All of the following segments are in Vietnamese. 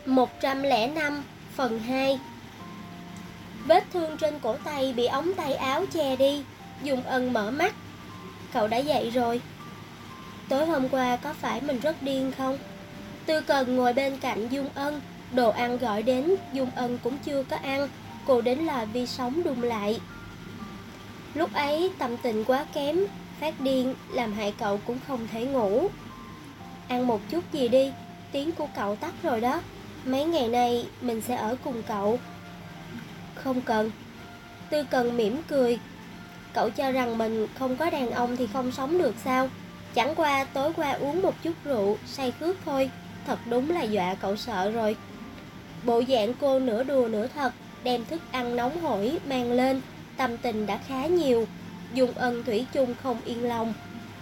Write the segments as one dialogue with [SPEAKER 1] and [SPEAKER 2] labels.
[SPEAKER 1] 105 phần 2. Vết thương trên cổ tay bị ống tay áo che đi. Dung Ân mở mắt. Cậu đã dậy rồi. Tối hôm qua có phải mình rất điên không? Tư Cần ngồi bên cạnh Dung Ân. Đồ ăn gọi đến Dung Ân cũng chưa có ăn. Cô đến là vi sóng đun lại. Lúc ấy tâm tình quá kém, phát điên làm hại cậu cũng không thể ngủ. Ăn một chút gì đi, tiếng của cậu tắt rồi đó. Mấy ngày nay mình sẽ ở cùng cậu. Không cần. Tư Cần mỉm cười. Cậu cho rằng mình không có đàn ông thì không sống được sao? Chẳng qua tối qua uống một chút rượu, say khướt thôi. Thật đúng là dọa cậu sợ rồi. Bộ dạng cô nửa đùa nửa thật, đem thức ăn nóng hổi mang lên. Tâm tình đã khá nhiều. Dung Ân thủy chung không yên lòng.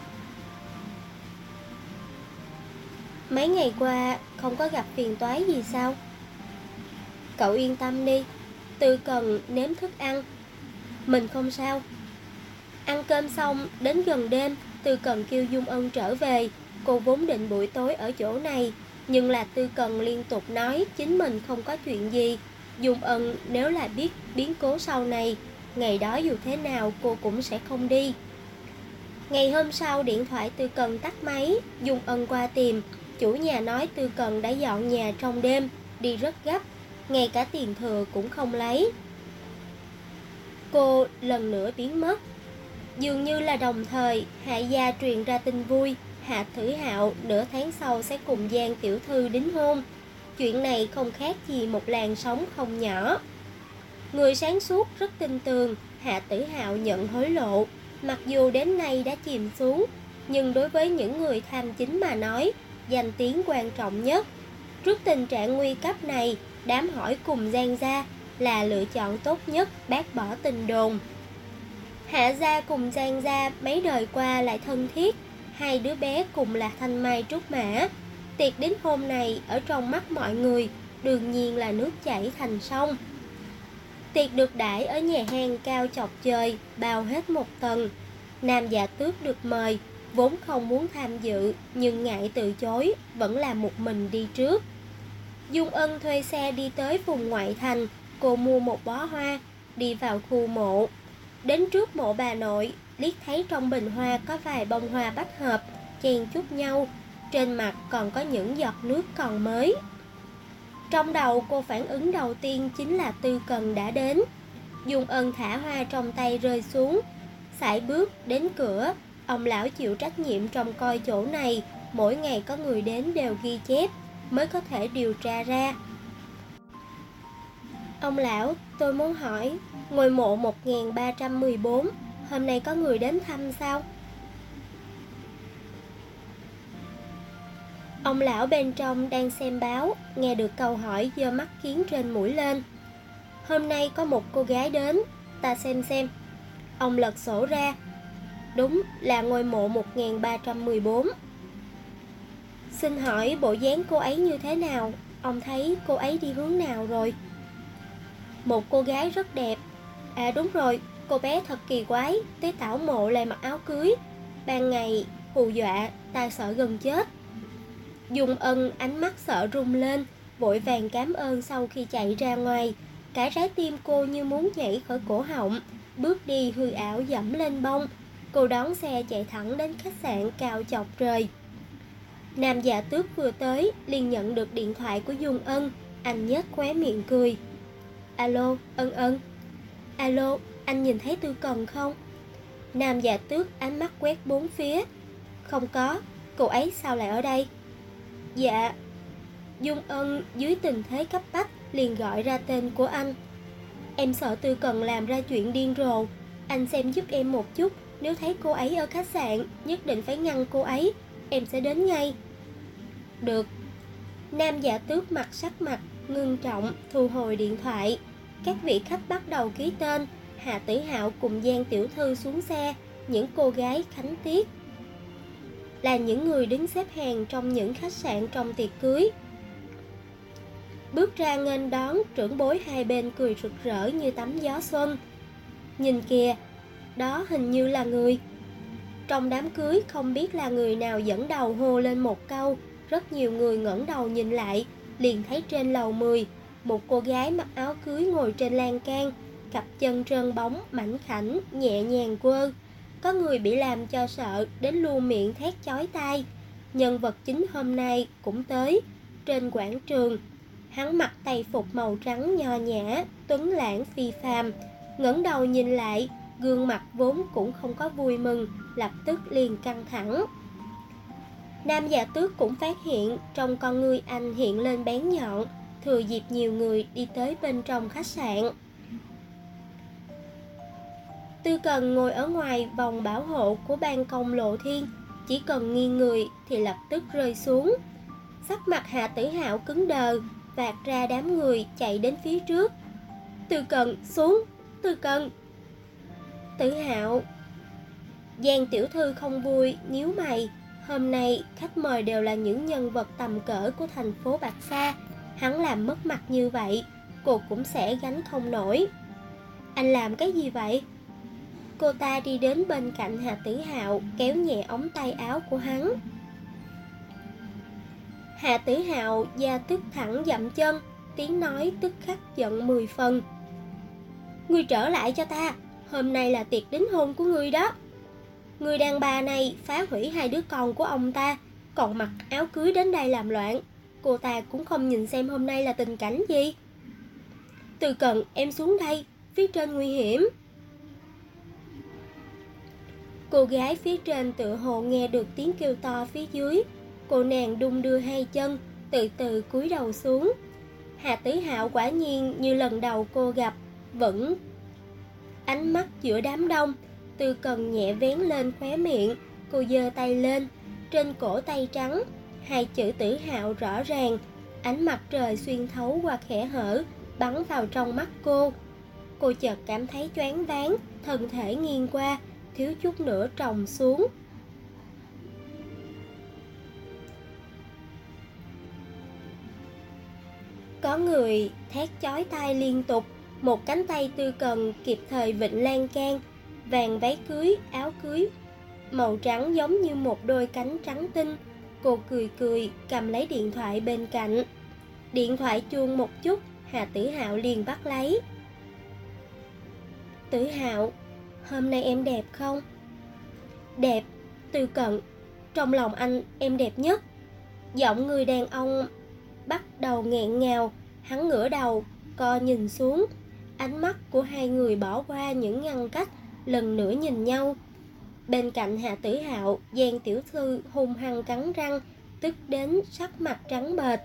[SPEAKER 1] Mấy ngày qua không có gặp phiền toái gì sao? Cậu yên tâm đi. Tư Cần nếm thức ăn. Mình không sao. Ăn cơm xong đến gần đêm, Tư Cần kêu Dung Ân trở về. Cô vốn định buổi tối ở chỗ này, nhưng là Tư Cần liên tục nói chính mình không có chuyện gì. Dung Ân nếu là biết biến cố sau này, ngày đó dù thế nào cô cũng sẽ không đi. Ngày hôm sau điện thoại Tư Cần tắt máy. Dung Ân qua tìm. Chủ nhà nói Tư Cần đã dọn nhà trong đêm, đi rất gấp, ngay cả tiền thừa cũng không lấy. Cô lần nữa biến mất. Dường như là đồng thời, Hạ gia truyền ra tin vui, Hạ Thử Hạo nửa tháng sau sẽ cùng Giang tiểu thư đính hôn. Chuyện này không khác gì một làn sóng không nhỏ. Người sáng suốt rất tin tường, Hạ Tử Hạo nhận hối lộ, mặc dù đến nay đã chìm xuống, nhưng đối với những người tham chính mà nói, danh tiếng quan trọng nhất. Trước tình trạng nguy cấp này, đám hỏi cùng Giang gia là lựa chọn tốt nhất, bác bỏ tin đồn. Hạ gia cùng Giang gia mấy đời qua lại thân thiết, hai đứa bé cùng là thanh mai trúc mã. Tiệc đính hôn này ở trong mắt mọi người đương nhiên là nước chảy thành sông. Tiệc được đãi ở nhà hàng cao chọc trời, bao hết một tầng. Nam Dạ Tước được mời, vốn không muốn tham dự, nhưng ngại từ chối, vẫn là một mình đi trước. Dung Ân thuê xe đi tới vùng ngoại thành, cô mua một bó hoa, đi vào khu mộ. Đến trước mộ bà nội, liếc thấy trong bình hoa có vài bông hoa bách hợp, chen chúc nhau, trên mặt còn có những giọt nước còn mới. Trong đầu cô phản ứng đầu tiên chính là Tư Cần đã đến. Dung Ân thả hoa trong tay rơi xuống, sải bước đến cửa. Ông lão chịu trách nhiệm trông coi chỗ này, mỗi ngày có người đến đều ghi chép, mới có thể điều tra ra. Ông lão, tôi muốn hỏi, ngôi mộ 1314, hôm nay có người đến thăm sao? Ông lão bên trong đang xem báo, nghe được câu hỏi giơ mắt kiến trên mũi lên. Hôm nay có một cô gái đến, ta xem. Ông lật sổ ra. Đúng là ngôi mộ 1314. Xin hỏi bộ dáng cô ấy như thế nào? Ông thấy cô ấy đi hướng nào rồi? Một cô gái rất đẹp. À đúng rồi, cô bé thật kỳ quái, tới tảo mộ lại mặc áo cưới. Ban ngày hù dọa, ta sợ gần chết. Dung Ân ánh mắt sợ rung lên, vội vàng cảm ơn sau khi chạy ra ngoài. Cả trái tim cô như muốn nhảy khỏi cổ họng, bước đi hư ảo dẫm lên bông. Cô đón xe chạy thẳng đến khách sạn cao chọc trời. Nam Dạ Tước vừa tới, liền nhận được điện thoại của Dung Ân. Anh nhếch khóe miệng cười. Alo, Ân. Alo, anh nhìn thấy Tư Cần không? Nam Dạ Tước ánh mắt quét bốn phía. Không có, cô ấy sao lại ở đây? Dạ. Dung Ân dưới tình thế cấp bách liền gọi ra tên của anh. Em sợ Tư Cần làm ra chuyện điên rồ. Anh xem giúp em một chút. Nếu thấy cô ấy ở khách sạn, nhất định phải ngăn cô ấy. Em sẽ đến ngay. Được. Nam Dạ Tước mặt sắc mặt ngưng trọng thu hồi điện thoại. Các vị khách bắt đầu ký tên. Hạ Tử Hạo cùng Giang tiểu thư xuống xe. Những cô gái khánh tiết là những người đứng xếp hàng trong những khách sạn trong tiệc cưới. Bước ra nghênh đón, trưởng bối hai bên cười rực rỡ như tắm gió xuân. Nhìn kìa, đó hình như là người. Trong đám cưới không biết là người nào dẫn đầu hô lên một câu. Rất nhiều người ngẩng đầu nhìn lại, liền thấy trên lầu 10 một cô gái mặc áo cưới ngồi trên lan can, cặp chân trơn bóng mảnh khảnh nhẹ nhàng quơ. Có người bị làm cho sợ đến luôn miệng thét chói tai. Nhân vật chính hôm nay cũng tới trên quảng trường. Hắn mặc tây phục màu trắng nho nhã, tuấn lãng phi phàm, ngẩng đầu nhìn lại, gương mặt vốn cũng không có vui mừng, lập tức liền căng thẳng. Nam Dạ Tước cũng phát hiện trong con ngươi anh hiện lên bén nhọn, thừa dịp nhiều người đi tới bên trong khách sạn. Tư Cần ngồi ở ngoài vòng bảo hộ của ban công Lộ Thiên, chỉ cần nghiêng người thì lập tức rơi xuống. Sắc mặt Hạ Tử Hạo cứng đờ, vạt ra đám người chạy đến phía trước. Tư Cần xuống, Tư Cần. Tử Hạo. Giang tiểu thư không vui, nhíu mày. Hôm nay khách mời đều là những nhân vật tầm cỡ của thành phố Bạch Sa, hắn làm mất mặt như vậy, cô cũng sẽ gánh không nổi. Anh làm cái gì vậy? Cô ta đi đến bên cạnh Hạ Tử Hạo, kéo nhẹ ống tay áo của hắn. Hạ Tử Hạo da tức thẳng dậm chân, tiếng nói tức khắc giận 10 phần. Ngươi trở lại cho ta, hôm nay là tiệc đính hôn của ngươi đó. Người đàn bà này phá hủy 2 đứa con của ông ta, còn mặc áo cưới đến đây làm loạn. Cô ta cũng không nhìn xem hôm nay là tình cảnh gì. Từ Cần, em xuống đây, phía trên nguy hiểm. Cô gái phía trên tựa hồ nghe được tiếng kêu to phía dưới. Cô nàng đung đưa 2 chân, từ từ cúi đầu xuống. Hạ Tử Hạo quả nhiên như lần đầu cô gặp, vẫn ánh mắt giữa đám đông. Từ Cần nhẹ vén lên khóe miệng, cô giơ tay lên, trên cổ tay trắng, 2 chữ Tử Hạo rõ ràng. Ánh mặt trời xuyên thấu qua kẽ hở, bắn vào trong mắt cô. Cô chợt cảm thấy choáng váng, thân thể nghiêng qua, thiếu chút nữa tròng xuống. Có người thét chói tai liên tục, một cánh tay Tư Cần kịp thời vịnh lan can, vàng váy cưới, áo cưới màu trắng giống như một đôi cánh trắng tinh. Cô cười cười, cầm lấy điện thoại bên cạnh. Điện thoại chuông một chút, Hà Tử Hạo liền bắt lấy. Tử Hạo, hôm nay em đẹp không? Đẹp, Tư Cận, trong lòng anh em đẹp nhất. Giọng người đàn ông bắt đầu nghẹn ngào, hắn ngửa đầu, co nhìn xuống. Ánh mắt của 2 người bỏ qua những ngăn cách, lần nữa nhìn nhau. Bên cạnh Hạ Tử Hạo, Giang tiểu thư hung hăng cắn răng, tức đến sắc mặt trắng bệch.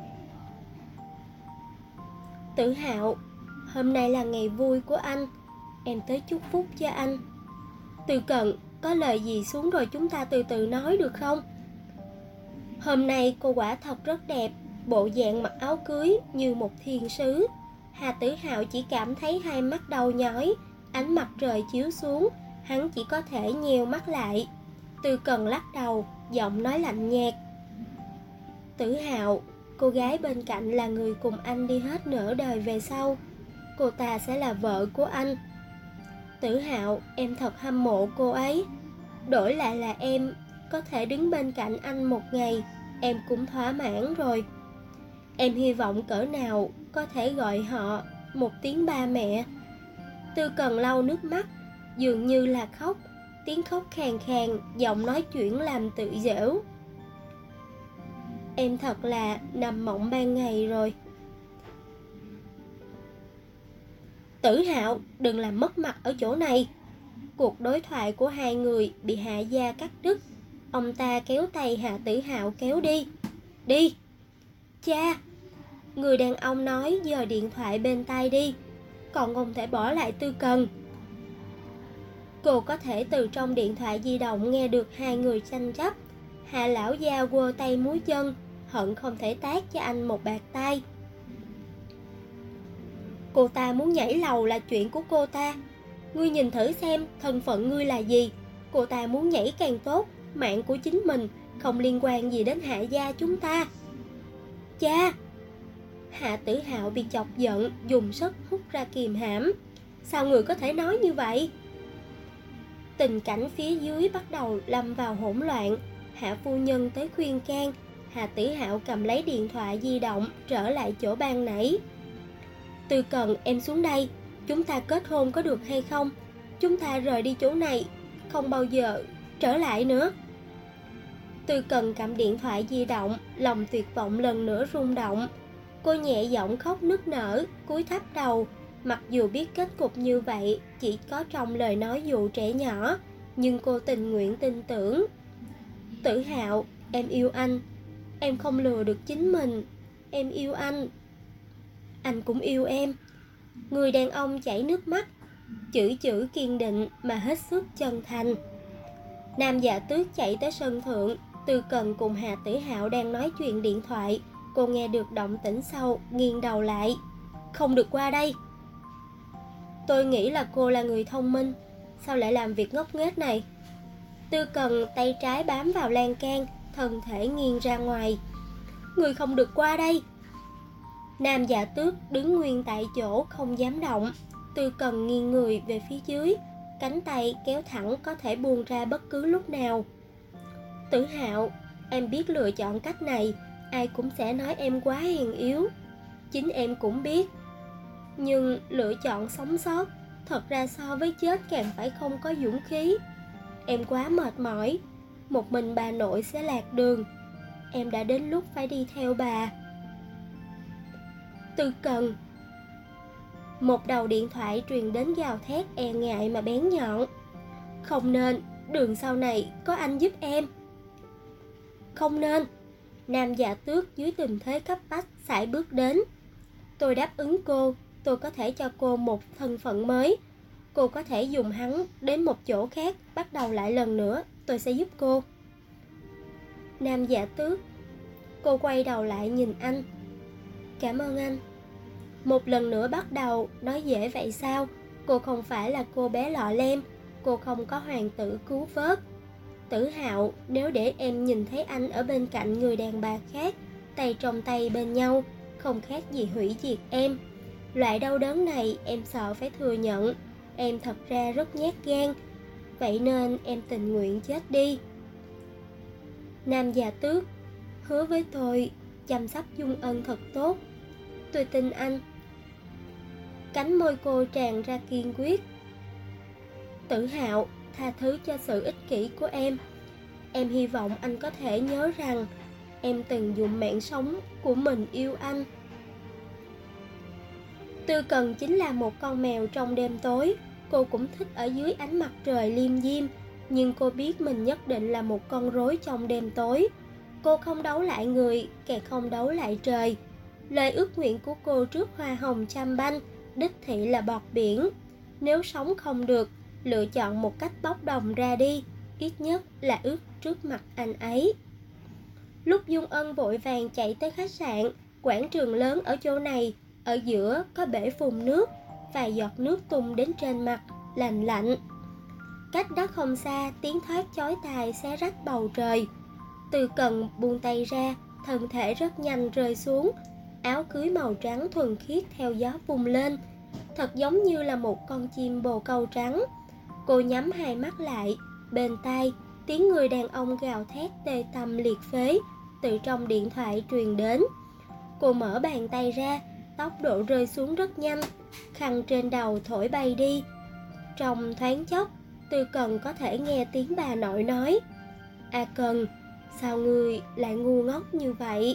[SPEAKER 1] Tử Hạo, hôm nay là ngày vui của anh, em tới chúc phúc cho anh. Từ Cận, có lời gì xuống rồi chúng ta từ từ nói được không? Hôm nay cô quả thật rất đẹp, bộ dạng mặc áo cưới như một thiên sứ. Hà Tử Hạo chỉ cảm thấy 2 mắt đau nhói, ánh mặt trời chiếu xuống, hắn chỉ có thể nheo mắt lại. Từ Cần lắc đầu, giọng nói lạnh nhạt. Tử Hạo, cô gái bên cạnh là người cùng anh đi hết nửa đời về sau. Cô ta sẽ là vợ của anh. Tử Hạo, em thật hâm mộ cô ấy. Đổi lại là em, có thể đứng bên cạnh anh một ngày, em cũng thỏa mãn rồi. Em hy vọng cỡ nào có thể gọi họ một tiếng ba mẹ. Tư Cần lau nước mắt, dường như là khóc, tiếng khóc khàn khàn, giọng nói chuyển làm tự giễu. Em thật là nằm mộng ban ngày rồi. Tử Hạo, đừng làm mất mặt ở chỗ này. Cuộc đối thoại của 2 người bị Hạ Gia cắt đứt. Ông ta kéo tay Hạ Tử Hạo kéo đi. Đi. Cha. Người đàn ông nói giơ điện thoại bên tai đi, còn không thể bỏ lại Tư Cần. Cô có thể từ trong điện thoại di động nghe được 2 người tranh chấp. Hạ lão gia quơ tay múa chân, hận không thể tát cho anh một bạt tay. Cô ta muốn nhảy lầu là chuyện của cô ta. Ngươi nhìn thử xem thân phận ngươi là gì. Cô ta muốn nhảy càng tốt, mạng của chính mình không liên quan gì đến Hạ gia chúng ta. Cha. Hạ Tử Hạo bị chọc giận, dùng sức hút ra kìm hãm. Sao người có thể nói như vậy? Tình cảnh phía dưới bắt đầu lâm vào hỗn loạn. Hạ phu nhân tới khuyên can, Hà Tử Hạo cầm lấy điện thoại di động trở lại chỗ ban nãy. Tư Cần, em xuống đây. Chúng ta kết hôn có được hay không? Chúng ta rời đi chỗ này, không bao giờ trở lại nữa. Tư Cần cầm điện thoại di động, lòng tuyệt vọng lần nữa rung động. Cô nhẹ giọng khóc nức nở, cúi thấp đầu. Mặc dù biết kết cục như vậy chỉ có trong lời nói dụ trẻ nhỏ, nhưng cô tình nguyện tin tưởng. Tử Hạo, em yêu anh. Em không lừa được chính mình. Em yêu anh. Anh cũng yêu em. Người đàn ông chảy nước mắt, chữ chữ kiên định mà hết sức chân thành. Nam Dạ Tước chạy tới sân thượng. Tư Cần cùng Hà Tử Hạo đang nói chuyện điện thoại. Cô nghe được động tĩnh sau, nghiêng đầu lại. Không được qua đây. Tôi nghĩ là cô là người thông minh, sao lại làm việc ngốc nghếch này? Tư Cần tay trái bám vào lan can, thân thể nghiêng ra ngoài. Người không được qua đây. Nam Dạ Tước đứng nguyên tại chỗ không dám động. Tư Cần nghiêng người về phía dưới, cánh tay kéo thẳng có thể buông ra bất cứ lúc nào. Tử Hạo, em biết lựa chọn cách này, ai cũng sẽ nói em quá hèn yếu. Chính em cũng biết. Nhưng lựa chọn sống sót, thật ra so với chết càng phải không có dũng khí. Em quá mệt mỏi, một mình bà nội sẽ lạc đường. Em đã đến lúc phải đi theo bà. Tư Cần. Một đầu điện thoại truyền đến gào thét e ngại mà bén nhọn. Không nên, đường sau này có anh giúp em. Không nên. Nam Dạ Tước dưới tình thế cấp bách sải bước đến. Tôi đáp ứng cô, tôi có thể cho cô một thân phận mới. Cô có thể dùng hắn đến một chỗ khác, bắt đầu lại lần nữa, tôi sẽ giúp cô. Nam Dạ Tước. Cô quay đầu lại nhìn anh. Cảm ơn anh. Một lần nữa bắt đầu, nói dễ vậy sao? Cô không phải là cô bé lọ lem, cô không có hoàng tử cứu vớt. Tử Hạo, nếu để em nhìn thấy anh ở bên cạnh người đàn bà khác, tay trong tay bên nhau, không khác gì hủy diệt em. Loại đau đớn này em sợ phải thừa nhận. Em thật ra rất nhát gan, vậy nên em tình nguyện chết đi. Nam Dạ Tước. Hứa với tôi chăm sóc Dung Ân thật tốt. Tôi tin anh. Cánh môi cô tràn ra kiên quyết. Tử Hạo, tha thứ cho sự ích kỷ của em. Em hy vọng anh có thể nhớ rằng em từng dùng mạng sống của mình yêu anh. Tư Cần chính là một con mèo trong đêm tối. Cô cũng thích ở dưới ánh mặt trời liêm diêm, nhưng cô biết mình nhất định là một con rối trong đêm tối. Cô không đấu lại người, càng không đấu lại trời. Lời ước nguyện của cô trước hoa hồng chăm banh đích thị là bọt biển. Nếu sống không được, lựa chọn một cách bốc đồng ra đi, ít nhất là ước trước mặt anh ấy. Lúc Dung Ân vội vàng chạy tới khách sạn, quảng trường lớn ở chỗ này, ở giữa có bể phun nước, vài giọt nước tung đến trên mặt, lành lạnh. Cách đó không xa, tiếng thét chói tai xé rách bầu trời. Tư Cần buông tay ra, thân thể rất nhanh rơi xuống. Áo cưới màu trắng thuần khiết theo gió vung lên, thật giống như là một con chim bồ câu trắng. Cô nhắm hai mắt lại, bên tai tiếng người đàn ông gào thét tê tâm liệt phế từ trong điện thoại truyền đến. Cô mở bàn tay ra, tốc độ rơi xuống rất nhanh, khăn trên đầu thổi bay đi. Trong thoáng chốc, Tư Cần có thể nghe tiếng bà nội nói: "A Cần, sao ngươi lại ngu ngốc như vậy?"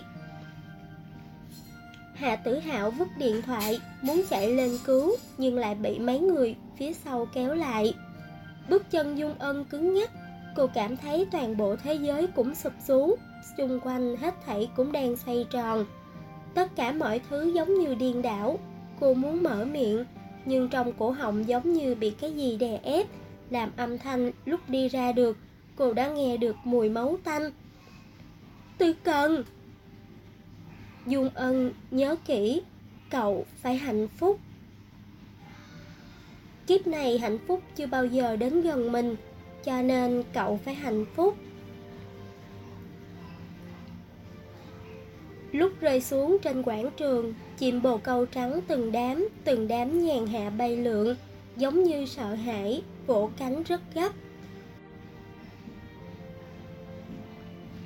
[SPEAKER 1] Hạ Tử Hạo vứt điện thoại, muốn chạy lên cứu, nhưng lại bị mấy người phía sau kéo lại. Bước chân Dung Ân cứng nhắc, cô cảm thấy toàn bộ thế giới cũng sụp xuống, xung quanh hết thảy cũng đang xoay tròn. Tất cả mọi thứ giống như điên đảo. Cô muốn mở miệng, nhưng trong cổ họng giống như bị cái gì đè ép, làm âm thanh lúc đi ra được, cô đã nghe được mùi máu tanh. Tư Cần! Dung Ân, nhớ kỹ, cậu phải hạnh phúc. Kiếp này hạnh phúc chưa bao giờ đến gần mình, cho nên cậu phải hạnh phúc. Lúc rơi xuống trên quảng trường, chim bồ câu trắng từng đám nhàn hạ bay lượn, giống như sợ hãi, vỗ cánh rất gấp.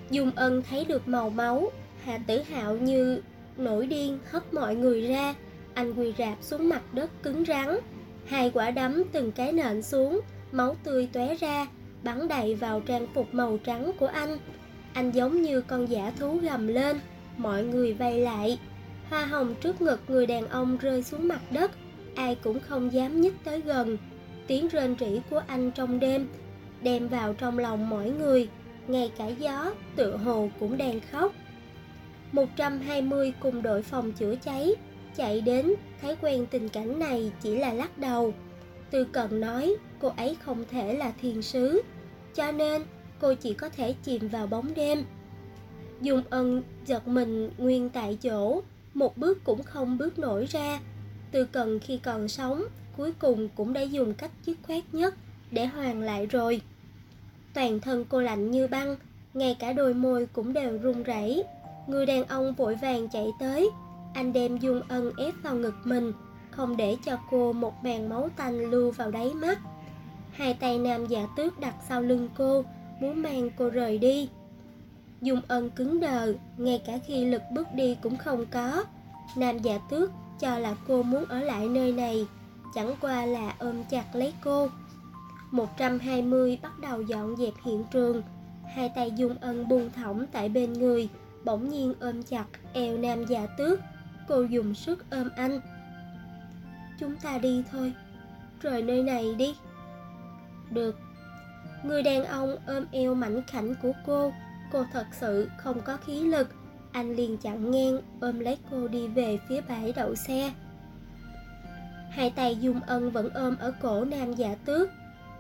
[SPEAKER 1] Dung Ân thấy được màu máu, Hạ Tử Hạo như nổi điên hất mọi người ra. Anh quỳ rạp xuống mặt đất cứng rắn, hai quả đấm từng cái nện xuống, máu tươi tóe ra, bắn đầy vào trang phục màu trắng của anh. Anh giống như con dã thú gầm lên, mọi người vây lại. Hoa hồng trước ngực người đàn ông rơi xuống mặt đất, ai cũng không dám nhích tới gần. Tiếng rên rỉ của anh trong đêm đem vào trong lòng mỗi người, ngay cả gió tựa hồ cũng đang khóc. 120 cùng đội phòng chữa cháy chạy đến, thấy quen tình cảnh này chỉ là lắc đầu. Tư Cần nói cô ấy không thể là thiên sứ, cho nên cô chỉ có thể chìm vào bóng đêm. Dung Ân giật mình nguyên tại chỗ, một bước cũng không bước nổi ra. Tư Cần khi còn sống cuối cùng cũng đã dùng cách dứt khoát nhất để hoàn lại rồi. Toàn thân cô lạnh như băng, ngay cả đôi môi cũng đều run rẩy. Người đàn ông vội vàng chạy tới, anh đem Dung Ân ép vào ngực mình, không để cho cô một màn máu tanh lưu vào đáy mắt. Hai tay nam giả tước đặt sau lưng cô, muốn mang cô rời đi. Dung Ân cứng đờ, ngay cả khi lực bước đi cũng không có. Nam giả tước cho là cô muốn ở lại nơi này, chẳng qua là ôm chặt lấy cô. 120 bắt đầu dọn dẹp hiện trường. Hai tay Dung Ân buông thõng tại bên người, bỗng nhiên ôm chặt eo nam giả tước. Cô dùng sức ôm anh. Chúng ta đi thôi, rời nơi này đi. Được. Người đàn ông ôm eo mảnh khảnh của cô thật sự không có khí lực. Anh liền chặn ngang ôm lấy cô đi về phía bãi đậu xe. Hai tay Dung Ân vẫn ôm ở cổ nam giả tước.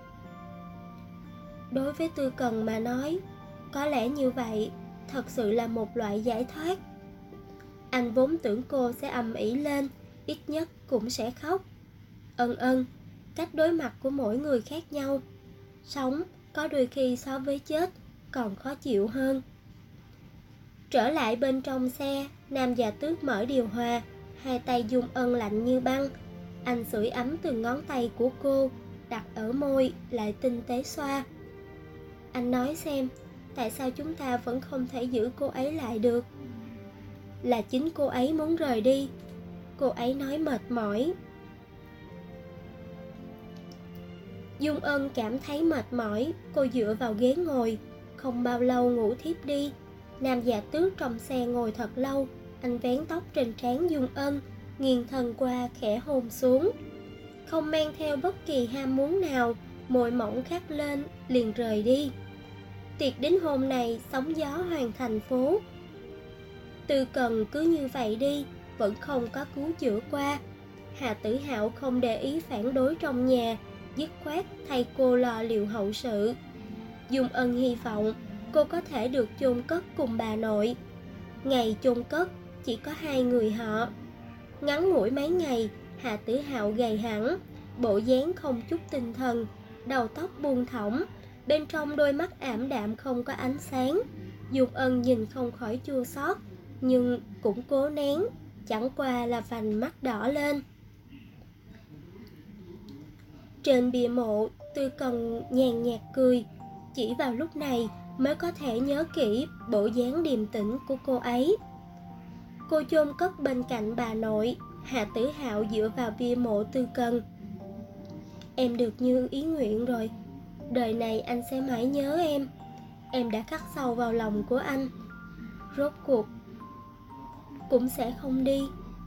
[SPEAKER 1] Đối với Tư Cần mà nói, có lẽ như vậy thật sự là một loại giải thoát. Anh vốn tưởng cô sẽ ầm ĩ lên, ít nhất cũng sẽ khóc. Ân, cách đối mặt của mỗi người khác nhau. Sống có đôi khi so với chết còn khó chịu hơn. Trở lại bên trong xe, nam giả tước mở điều hòa, hai tay Dung Ân lạnh như băng. Anh sưởi ấm từng ngón tay của cô, đặt ở môi, lại tinh tế xoa. Anh nói xem, tại sao chúng ta vẫn không thể giữ cô ấy lại được? Là chính cô ấy muốn rời đi. Cô ấy nói mệt mỏi. Dung Ân cảm thấy mệt mỏi, cô dựa vào ghế ngồi, không bao lâu ngủ thiếp đi. Nam giả tước trong xe ngồi thật lâu, anh vén tóc trên trán Dung Ân, nghiêng thân qua khẽ hôn xuống. Không mang theo bất kỳ ham muốn nào, môi mỏng khắc lên, liền rời đi. Tiệc đính hôn này sóng gió hoàn thành phố. Tư Cần cứ như vậy đi, vẫn không có cứu chữa qua. Hạ Tử Hạo không để ý phản đối trong nhà, dứt khoát thay cô lo liệu hậu sự. Dung Ân hy vọng cô có thể được chôn cất cùng bà nội. Ngày chôn cất chỉ có hai người họ. Ngắn ngủi mấy ngày, Hạ Tử Hạo gầy hẳn, bộ dáng không chút tinh thần, đầu tóc buông thõng, bên trong đôi mắt ảm đạm không có ánh sáng. Dung Ân nhìn không khỏi chua xót, nhưng cũng cố nén, chẳng qua là vành mắt đỏ lên. Trên bia mộ, Tư Cần nhàn nhạt cười, chỉ vào lúc này mới có thể nhớ kỹ bộ dáng điềm tĩnh của cô ấy. Cô chôn cất bên cạnh bà nội. Hạ Tử Hạo dựa vào bia mộ Tư Cần. Em được như ý nguyện rồi, đời này anh sẽ mãi nhớ em. Em đã khắc sâu vào lòng của anh, rốt cuộc cũng sẽ không đi.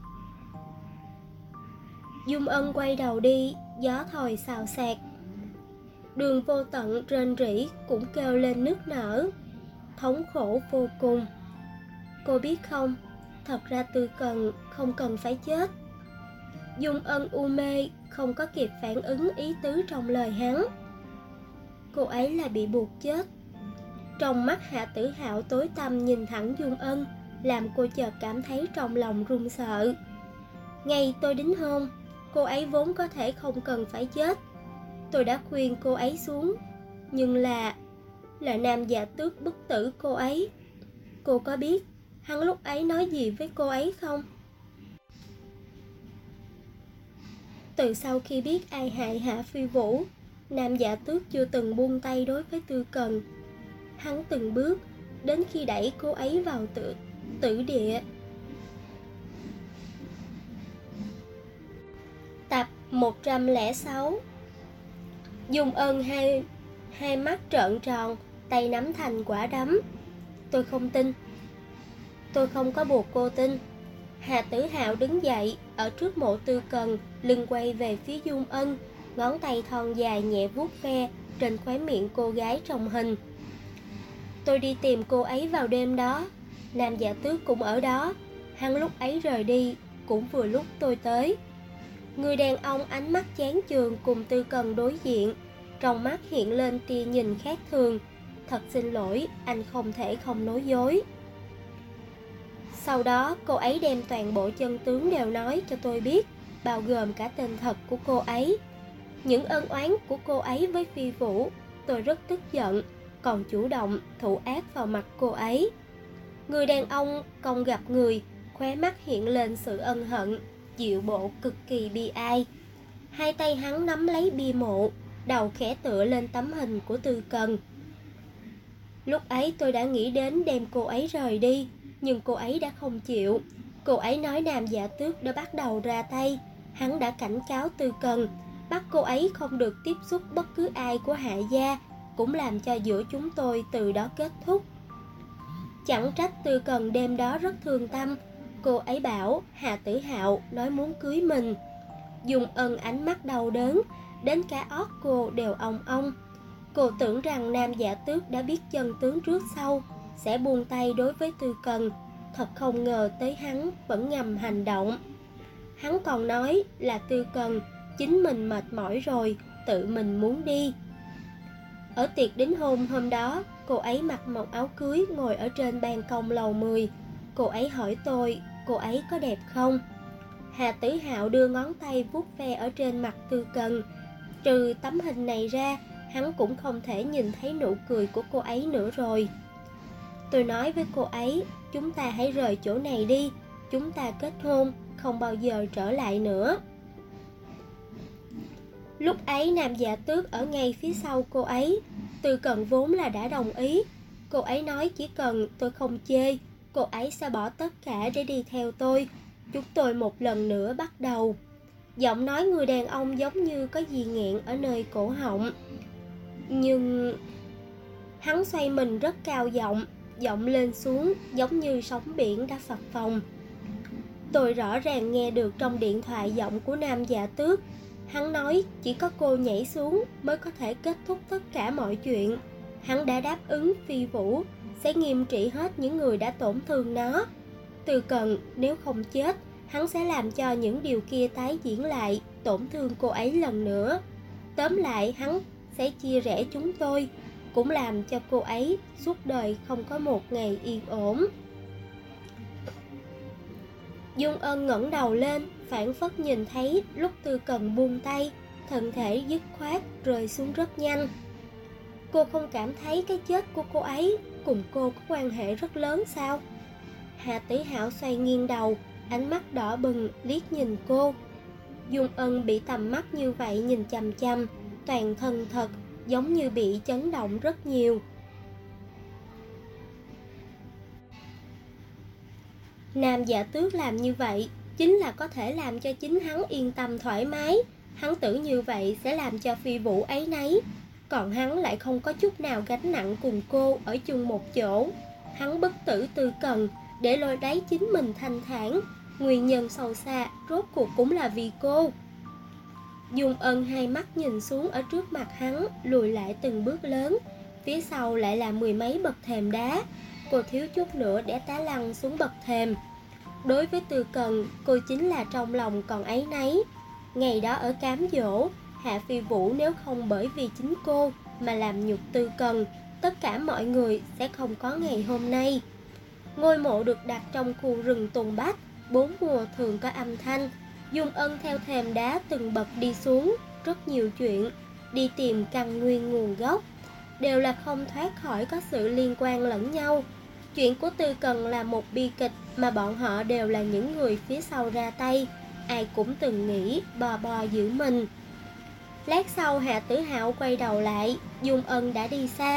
[SPEAKER 1] Dung Ân quay đầu đi, gió thổi xào xạc. Đường Vô Tận rên rỉ cũng kêu lên nức nở, thống khổ vô cùng. Cô biết không, thật ra Tư Cần không cần phải chết. Dung Ân u mê, không có kịp phản ứng ý tứ trong lời hắn. Cô ấy là bị buộc chết. Trong mắt Hạ Tử Hạo tối tăm nhìn thẳng Dung Ân, làm cô chợt cảm thấy trong lòng run sợ. Ngày tôi đính hôn, cô ấy vốn có thể không cần phải chết. Tôi đã khuyên cô ấy xuống, nhưng là nam giả tước bức tử cô ấy. Cô có biết hắn lúc ấy nói gì với cô ấy không? Từ sau khi biết ai hại Hạ Phi Vũ, nam giả tước chưa từng buông tay đối với Tư Cần. Hắn từng bước đến khi đẩy cô ấy vào tử địa. Tập 106. Dung Ân hai mắt trợn tròn, tay nắm thành quả đấm. Tôi không tin. Tôi không có buộc cô tin. Hà Tử Hạo đứng dậy, ở trước mộ Tư Cần, lưng quay về phía Dung Ân, ngón tay thon dài nhẹ vuốt ve trên khóe miệng cô gái trong hình. Tôi đi tìm cô ấy vào đêm đó, Nam Dạ Tước cũng ở đó. Hắn lúc ấy rời đi, cũng vừa lúc tôi tới. Người đàn ông ánh mắt chán chường cùng Tư Cần đối diện, trong mắt hiện lên tia nhìn khác thường. Thật xin lỗi, anh không thể không nói dối. Sau đó cô ấy đem toàn bộ chân tướng đều nói cho tôi biết, bao gồm cả tên thật của cô ấy. Những ân oán của cô ấy với Phi Vũ, tôi rất tức giận, còn chủ động thủ ác vào mặt cô ấy. Người đàn ông cong gặp người, khóe mắt hiện lên sự ân hận, dịu bộ cực kỳ bi ai. Hai tay hắn nắm lấy bia mộ, đầu khẽ tựa lên tấm hình của Tư Cần. Lúc ấy tôi đã nghĩ đến đem cô ấy rời đi, nhưng cô ấy đã không chịu. Cô ấy nói Nam Dạ Tước đã bắt đầu ra tay. Hắn đã cảnh cáo Tư Cần, bắt cô ấy không được tiếp xúc bất cứ ai của Hạ gia, cũng làm cho giữa chúng tôi từ đó kết thúc. Chẳng trách Tư Cần đêm đó rất thương tâm. Cô ấy bảo Hà Tử Hạo nói muốn cưới mình. Dung Ân ánh mắt đau đớn, đến cả ót cô đều ong ong. Cô tưởng rằng Nam Dạ Tước đã biết chân tướng trước sau, sẽ buông tay đối với Tư Cần. Thật không ngờ tới hắn vẫn ngầm hành động. Hắn còn nói là Tư Cần chính mình mệt mỏi rồi, tự mình muốn đi. Ở tiệc đính hôn hôm đó, cô ấy mặc một áo cưới ngồi ở trên ban công lầu 10. Cô ấy hỏi tôi, cô ấy có đẹp không? Hà Tử Hạo đưa ngón tay vuốt ve ở trên mặt Tư Cần. Trừ tấm hình này ra, hắn cũng không thể nhìn thấy nụ cười của cô ấy nữa rồi. Tôi nói với cô ấy, chúng ta hãy rời chỗ này đi, chúng ta kết hôn, không bao giờ trở lại nữa. Lúc ấy Nam Dạ Tước ở ngay phía sau cô ấy. Tư Cần vốn là đã đồng ý. Cô ấy nói chỉ cần tôi không chê, cô ấy sẽ bỏ tất cả để đi theo tôi. Chúng tôi một lần nữa bắt đầu. Giọng nói người đàn ông giống như có gì nghẹn ở nơi cổ họng. Nhưng hắn xoay mình rất cao giọng, giọng lên xuống giống như sóng biển đã phập phồng. Tôi rõ ràng nghe được trong điện thoại giọng của Nam Dạ Tước. Hắn nói chỉ có cô nhảy xuống mới có thể kết thúc tất cả mọi chuyện. Hắn đã đáp ứng Phi Vũ sẽ nghiêm trị hết những người đã tổn thương nó. Tư Cần nếu không chết, hắn sẽ làm cho những điều kia tái diễn lại, tổn thương cô ấy lần nữa. Tóm lại hắn sẽ chia rẽ chúng tôi, cũng làm cho cô ấy suốt đời không có một ngày yên ổn. Dung Ân ngẩng đầu lên, phảng phất nhìn thấy lúc Tư Cần buông tay, thân thể dứt khoát rơi xuống rất nhanh. Cô không cảm thấy cái chết của cô ấy cùng cô có quan hệ rất lớn sao? Hà Tử Hạo xoay nghiêng đầu, ánh mắt đỏ bừng liếc nhìn cô. Dung Ân bị tầm mắt như vậy nhìn chằm chằm, toàn thân thật giống như bị chấn động rất nhiều. Nam Dạ Tước làm như vậy chính là có thể làm cho chính hắn yên tâm thoải mái. Hắn tưởng như vậy sẽ làm cho Phi Vũ áy náy, còn hắn lại không có chút nào gánh nặng cùng cô ở chung một chỗ. Hắn bất tử Tư Cần để lôi đáy chính mình thanh thản, nguyên nhân sâu xa rốt cuộc cũng là vì cô. Dung Ân hai mắt nhìn xuống ở trước mặt hắn, lùi lại từng bước lớn. Phía sau lại là mười mấy bậc thềm đá. Cô thiếu chút nữa để tá lăn xuống bậc thềm. Đối với Tư Cần, cô chính là trong lòng còn áy náy. Ngày đó ở cám dỗ, Hạ Phi Vũ nếu không bởi vì chính cô mà làm nhục Tư Cần, tất cả mọi người sẽ không có ngày hôm nay. Ngôi mộ được đặt trong khu rừng tùng bách, 4 mùa thường có âm thanh. Dung Ân theo thềm đá từng bậc đi xuống, rất nhiều chuyện, đi tìm căn nguyên nguồn gốc, đều là không thoát khỏi có sự liên quan lẫn nhau. Chuyện của Tư Cần là một bi kịch mà bọn họ đều là những người phía sau ra tay, ai cũng từng nghĩ bò bò giữ mình. Lát sau Hạ Tử Hạo quay đầu lại, Dung Ân đã đi xa.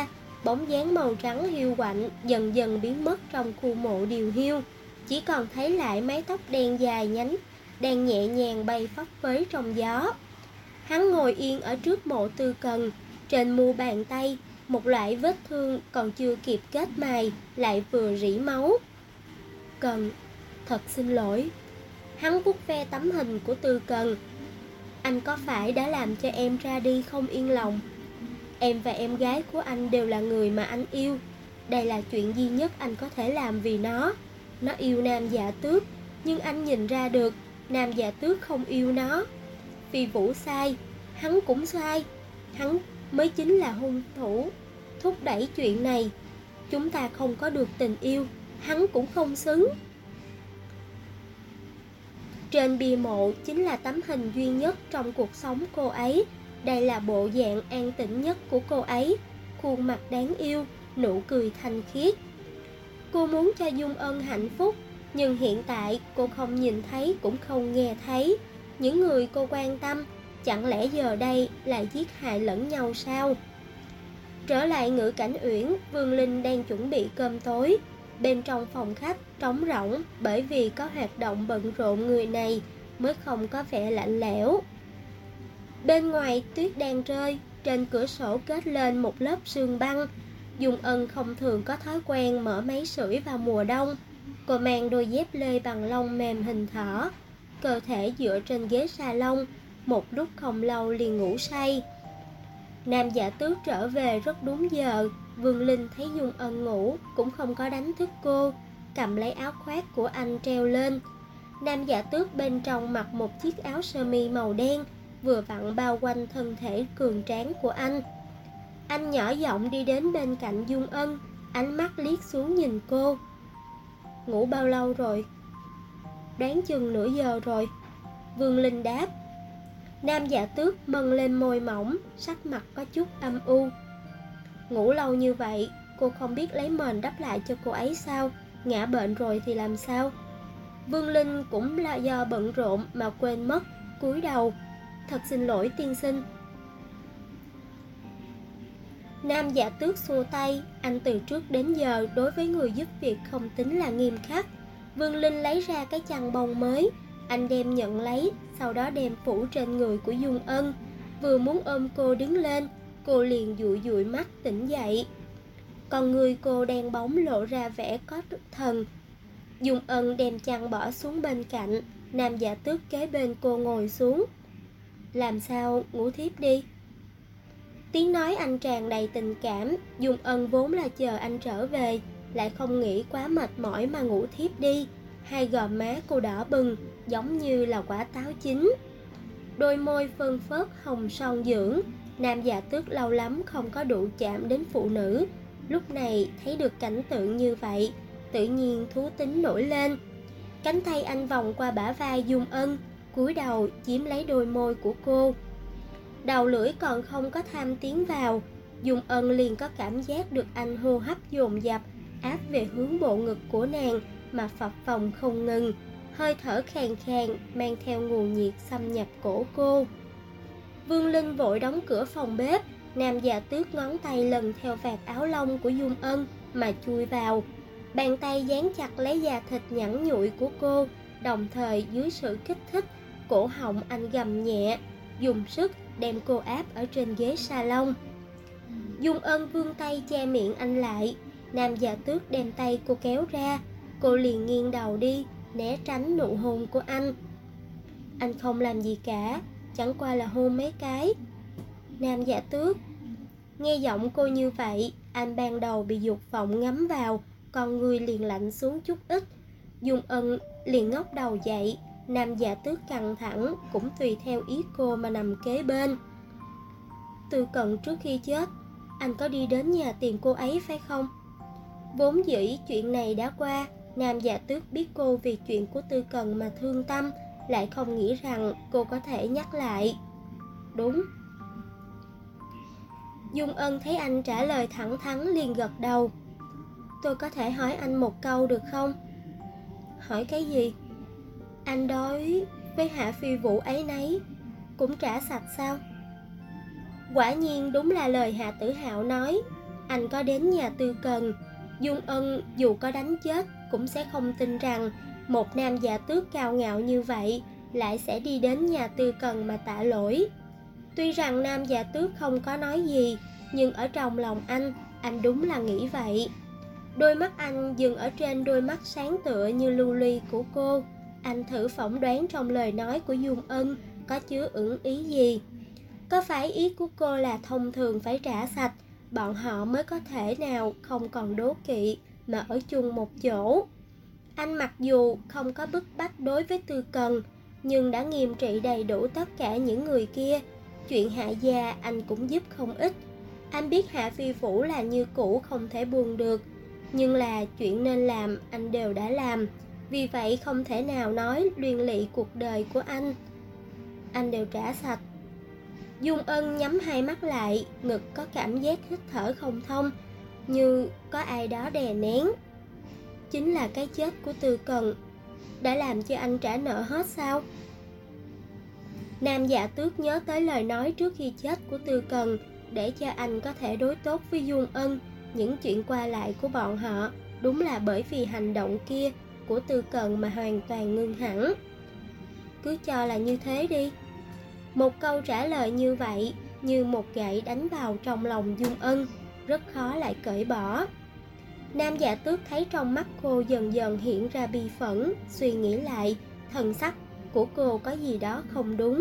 [SPEAKER 1] Bóng dáng màu trắng hiu quạnh dần dần biến mất trong khu mộ điều hiu, chỉ còn thấy lại mái tóc đen dài nhánh đang nhẹ nhàng bay phấp phới trong gió. Hắn ngồi yên ở trước mộ Tư Cần, trên mu bàn tay một loại vết thương còn chưa kịp kết mài lại vừa rỉ máu. Cần, thật xin lỗi. Hắn vuốt ve tấm hình của Tư Cần. Anh có phải đã làm cho em ra đi không yên lòng? Em và em gái của anh đều là người mà anh yêu. Đây là chuyện duy nhất anh có thể làm vì nó. Nó yêu Nam Dạ Tước, nhưng anh nhìn ra được Nam Dạ Tước không yêu nó. Phi Vũ sai, hắn cũng sai. Hắn mới chính là hung thủ thúc đẩy chuyện này. Chúng ta không có được tình yêu, hắn cũng không xứng. Trên bia mộ chính là tấm hình duy nhất trong cuộc sống cô ấy. Đây là bộ dạng an tĩnh nhất của cô ấy, khuôn mặt đáng yêu, nụ cười thanh khiết. Cô muốn cho Dung Ân hạnh phúc, nhưng hiện tại cô không nhìn thấy cũng không nghe thấy. Những người cô quan tâm, chẳng lẽ giờ đây lại giết hại lẫn nhau sao? Trở lại Ngự Cảnh Uyển, Vương Linh đang chuẩn bị cơm tối. Bên trong phòng khách trống rỗng, bởi vì có hoạt động bận rộn người này mới không có vẻ lạnh lẽo. Bên ngoài tuyết đang rơi, trên cửa sổ kết lên một lớp sương băng. Dung Ân không thường có thói quen mở máy sưởi vào mùa đông. Cô mang đôi dép lê bằng lông mềm hình thỏ, cơ thể dựa trên ghế salon, một lúc không lâu liền ngủ say. Nam Dạ Tước trở về rất đúng giờ. Vương Linh thấy Dung Ân ngủ cũng không có đánh thức cô, cầm lấy áo khoác của anh treo lên. Nam Dạ Tước bên trong mặc một chiếc áo sơ mi màu đen, vừa vặn bao quanh thân thể cường tráng của anh. Anh nhỏ giọng đi đến bên cạnh Dung Ân, ánh mắt liếc xuống nhìn cô. Ngủ bao lâu rồi? Đoán chừng nửa giờ rồi, Vương Linh đáp. Nam Dạ Tước mân lên môi mỏng, sắc mặt có chút âm u. Ngủ lâu như vậy, cô không biết lấy mền đắp lại cho cô ấy sao? Ngã bệnh rồi thì làm sao? Vương Linh cũng là do bận rộn mà quên mất, cúi đầu. Thật xin lỗi tiên sinh. Nam Dạ Tước xua tay, anh từ trước đến giờ đối với người giúp việc không tính là nghiêm khắc. Vương Linh lấy ra cái chăn bông mới, anh đem nhận lấy, sau đó đem phủ trên người của Dung Ân. Vừa muốn ôm cô đứng lên, cô liền dụi dụi mắt tỉnh dậy. Còn người cô đen bóng lộ ra vẻ có thần. Dung Ân đem chăn bỏ xuống bên cạnh, Nam Dạ Tước kế bên cô ngồi xuống. Làm sao, ngủ thiếp đi. Tiếng nói anh tràn đầy tình cảm. Dung Ân vốn là chờ anh trở về, lại không nghĩ quá mệt mỏi mà ngủ thiếp đi. Hai gò má cô đỏ bừng, giống như là quả táo chín. Đôi môi phơn phớt hồng son dưỡng. Nam Dạ Tước lâu lắm không có đụng chạm đến phụ nữ, lúc này thấy được cảnh tượng như vậy, tự nhiên thú tính nổi lên. Cánh tay anh vòng qua bả vai Dung Ân, cúi đầu chiếm lấy đôi môi của cô. Đầu lưỡi còn không có tham tiến vào, Dung Ân liền có cảm giác được anh hô hấp dồn dập áp về hướng bộ ngực của nàng mà phập phồng không ngừng, hơi thở khàn khàn mang theo nguồn nhiệt xâm nhập cổ cô. Vương Linh vội đóng cửa phòng bếp. Nam Dạ Tước ngón tay lần theo vạt áo lông của Dung Ân mà chui vào, bàn tay dán chặt lấy da thịt nhẵn nhụi của cô, đồng thời dưới sự kích thích, cổ họng anh gầm nhẹ, dùng sức đem cô áp ở trên ghế salon. Dung Ân vươn tay che miệng anh lại. Nam Dạ Tước đem tay cô kéo ra, cô liền nghiêng đầu đi, né tránh nụ hôn của anh. Anh không làm gì cả, chẳng qua là hôn mấy cái. Nam Dạ Tước. Nghe giọng cô như vậy, anh ban đầu bị dục vọng ngắm vào, con người liền lạnh xuống chút ít. Dung Ân liền ngóc đầu dậy. Nam Dạ Tước căng thẳng, cũng tùy theo ý cô mà nằm kế bên. Tư Cận trước khi chết, anh có đi đến nhà tìm cô ấy phải không? Vốn dĩ chuyện này đã qua, Nam Dạ Tước biết cô vì chuyện của Tư Cận mà thương tâm, lại không nghĩ rằng cô có thể nhắc lại. Đúng. Dung Ân thấy anh trả lời thẳng thắn liền gật đầu. Tôi có thể hỏi anh một câu được không? Hỏi cái gì? Anh đối với Hạ Phi Vũ ấy nấy cũng trả sạch sao? Quả nhiên đúng là lời Hạ Tử Hạo nói. anh có đến nhà Tư Cần. Dung Ân dù có đánh chết cũng sẽ không tin rằng một nam giả tước cao ngạo như vậy lại sẽ đi đến nhà Tư Cần mà tạ lỗi. Tuy rằng nam giả tước không có nói gì, nhưng ở trong lòng anh đúng là nghĩ vậy. Đôi mắt anh dừng ở trên đôi mắt sáng tựa như lưu ly của cô. Anh thử phỏng đoán trong lời nói của Dung Ân có chứa ẩn ý gì. Có phải ý của cô là thông thường phải trả sạch, bọn họ mới có thể nào không còn đố kỵ mà ở chung một chỗ? Anh mặc dù không có bức bách đối với Tư Cần, nhưng đã nghiêm trị đầy đủ tất cả những người kia. Chuyện Hạ gia anh cũng giúp không ít. Anh biết Hạ Phi Phủ là như cũ không thể buông được, nhưng là chuyện nên làm anh đều đã làm. Vì vậy không thể nào nói liên lụy cuộc đời của anh đều trả sạch. Dung Ân nhắm hai mắt lại, ngực có cảm giác hít thở không thông, như có ai đó đè nén. Chính là cái chết của Tư Cần đã làm cho anh trả nợ hết sao? Nam giả tước nhớ tới lời nói trước khi chết của Tư Cần để cho anh có thể đối tốt với Dung Ân. Những chuyện qua lại của bọn họ đúng là bởi vì hành động kia của Tư Cần mà hoàn toàn ngưng hẳn. Cứ cho là như thế đi. Một câu trả lời như vậy như một gậy đánh vào trong lòng Dung Ân, rất khó lại cởi bỏ. Nam giả tước thấy trong mắt cô dần dần hiện ra bi phẫn, suy nghĩ lại, thần sắc của cô có gì đó không đúng.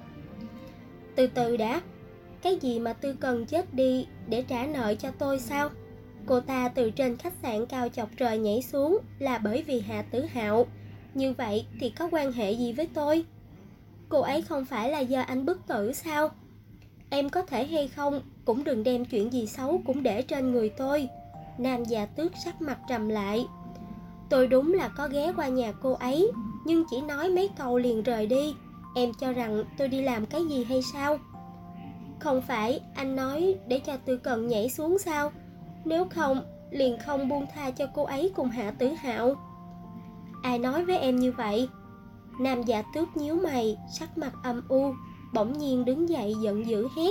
[SPEAKER 1] Từ từ đã, cái gì mà Tư Cần chết đi để trả nợ cho tôi sao? Cô ta từ trên khách sạn cao chọc trời nhảy xuống là bởi vì Hạ Tử Hạo. Như vậy thì có quan hệ gì với tôi? Cô ấy không phải là do anh bức tử sao? Em có thể hay không cũng đừng đem chuyện gì xấu cũng để trên người tôi. Nam già tước sắc mặt trầm lại. Tôi đúng là có ghé qua nhà cô ấy, nhưng chỉ nói mấy câu liền rời đi. Em cho rằng tôi đi làm cái gì hay sao? Không phải anh nói để cho Tư Cần nhảy xuống sao? Nếu không, liền không buông tha cho cô ấy cùng Hạ Tử Hạo. Ai nói với em như vậy? Nam giả tước nhíu mày, sắc mặt âm u, bỗng nhiên đứng dậy giận dữ hét.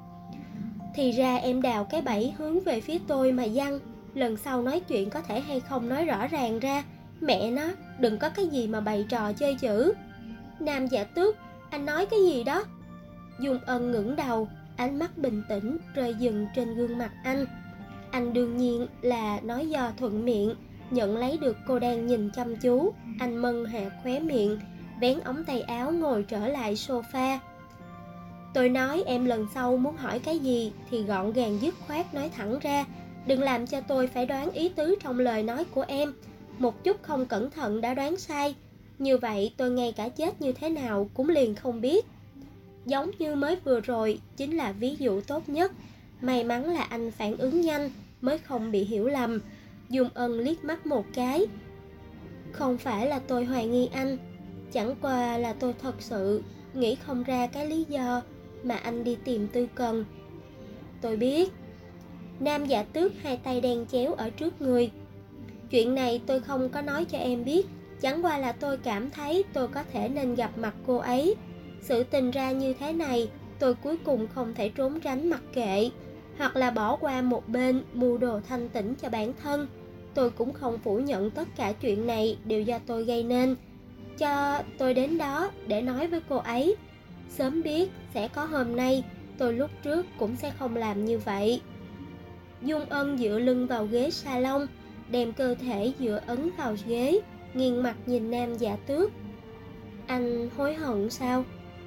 [SPEAKER 1] Thì ra em đào cái bẫy hướng về phía tôi mà giăng. Lần sau nói chuyện có thể hay không nói rõ ràng ra. Mẹ nó, đừng có cái gì mà bày trò chơi chữ. Nam giả tước, anh nói cái gì đó? Dung Ân ngẩng đầu, ánh mắt bình tĩnh rơi dừng trên gương mặt anh. Anh đương nhiên là nói do thuận miệng, nhận lấy được cô đang nhìn chăm chú. Anh mân hạ khóe miệng, vén ống tay áo ngồi trở lại sofa. Tôi nói em lần sau muốn hỏi cái gì thì gọn gàng dứt khoát nói thẳng ra. Đừng làm cho tôi phải đoán ý tứ trong lời nói của em. Một chút không cẩn thận đã đoán sai. Như vậy tôi ngay cả chết như thế nào cũng liền không biết. Giống như mới vừa rồi chính là ví dụ tốt nhất. May mắn là anh phản ứng nhanh mới không bị hiểu lầm. Dung Ân liếc mắt một cái. Không phải là tôi hoài nghi anh, chẳng qua là tôi thật sự nghĩ không ra cái lý do mà anh đi tìm Tư Cần. Tôi biết. Nam giả tước hai tay đen chéo ở trước người. Chuyện này tôi không có nói cho em biết, chẳng qua là tôi cảm thấy tôi có thể nên gặp mặt cô ấy. Sự tình ra như thế này, tôi cuối cùng không thể trốn tránh mặc kệ, hoặc là bỏ qua một bên mưu đồ thanh tĩnh cho bản thân. Tôi cũng không phủ nhận tất cả chuyện này đều do tôi gây nên. Cho tôi đến đó để nói với cô ấy. Sớm biết sẽ có hôm nay, tôi lúc trước cũng sẽ không làm như vậy. Dung Ân dựa lưng vào ghế salon, đem cơ thể dựa ấn vào ghế, nghiêng mặt nhìn nam giả tước. Anh hối hận sao?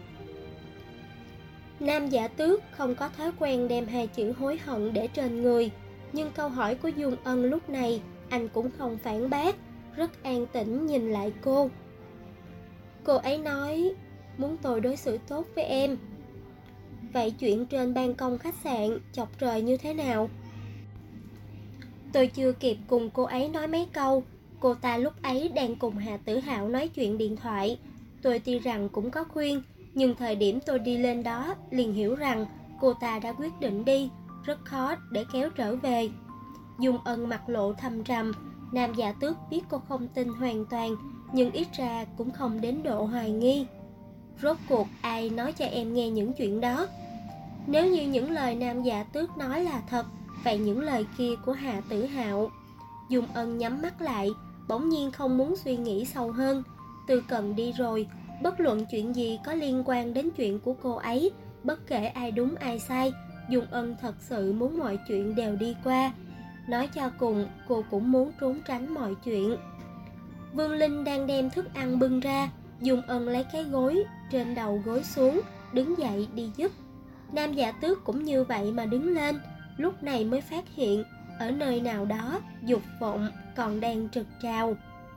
[SPEAKER 1] Nam giả tước không có thói quen đem hai chữ hối hận để trên người, nhưng câu hỏi của Dung Ân lúc này anh cũng không phản bác, rất an tĩnh nhìn lại cô. Cô ấy nói muốn tôi đối xử tốt với em. Vậy chuyện trên ban công khách sạn chọc trời như thế nào? Tôi chưa kịp cùng cô ấy nói mấy câu, cô ta lúc ấy đang cùng Hạ Tử Hạo nói chuyện điện thoại. Tôi tuy rằng cũng có khuyên, nhưng thời điểm tôi đi lên đó liền hiểu rằng cô ta đã quyết định đi, rất khó để kéo trở về. Dung Ân mặt lộ thâm trầm. Nam giả tước biết cô không tin hoàn toàn, nhưng ít ra cũng không đến độ hoài nghi. Rốt cuộc ai nói cho em nghe những chuyện đó? Nếu như những lời nam giả tước nói là thật, Vậy những lời kia của Hà Tử Hạo? Dung Ân nhắm mắt lại, bỗng nhiên không muốn suy nghĩ sâu hơn. Tư Cần đi rồi, bất luận chuyện gì có liên quan đến chuyện của cô ấy, bất kể ai đúng ai sai, Dung Ân thật sự muốn mọi chuyện đều đi qua. Nói cho cùng, cô cũng muốn trốn tránh mọi chuyện. Vương Linh đang đem thức ăn bưng ra, Dung Ân lấy cái gối trên đầu gối xuống, đứng dậy đi giúp. Nam Dạ Tước cũng như vậy mà đứng lên, lúc này mới phát hiện ở nơi nào đó dục vọng còn đang trực trào.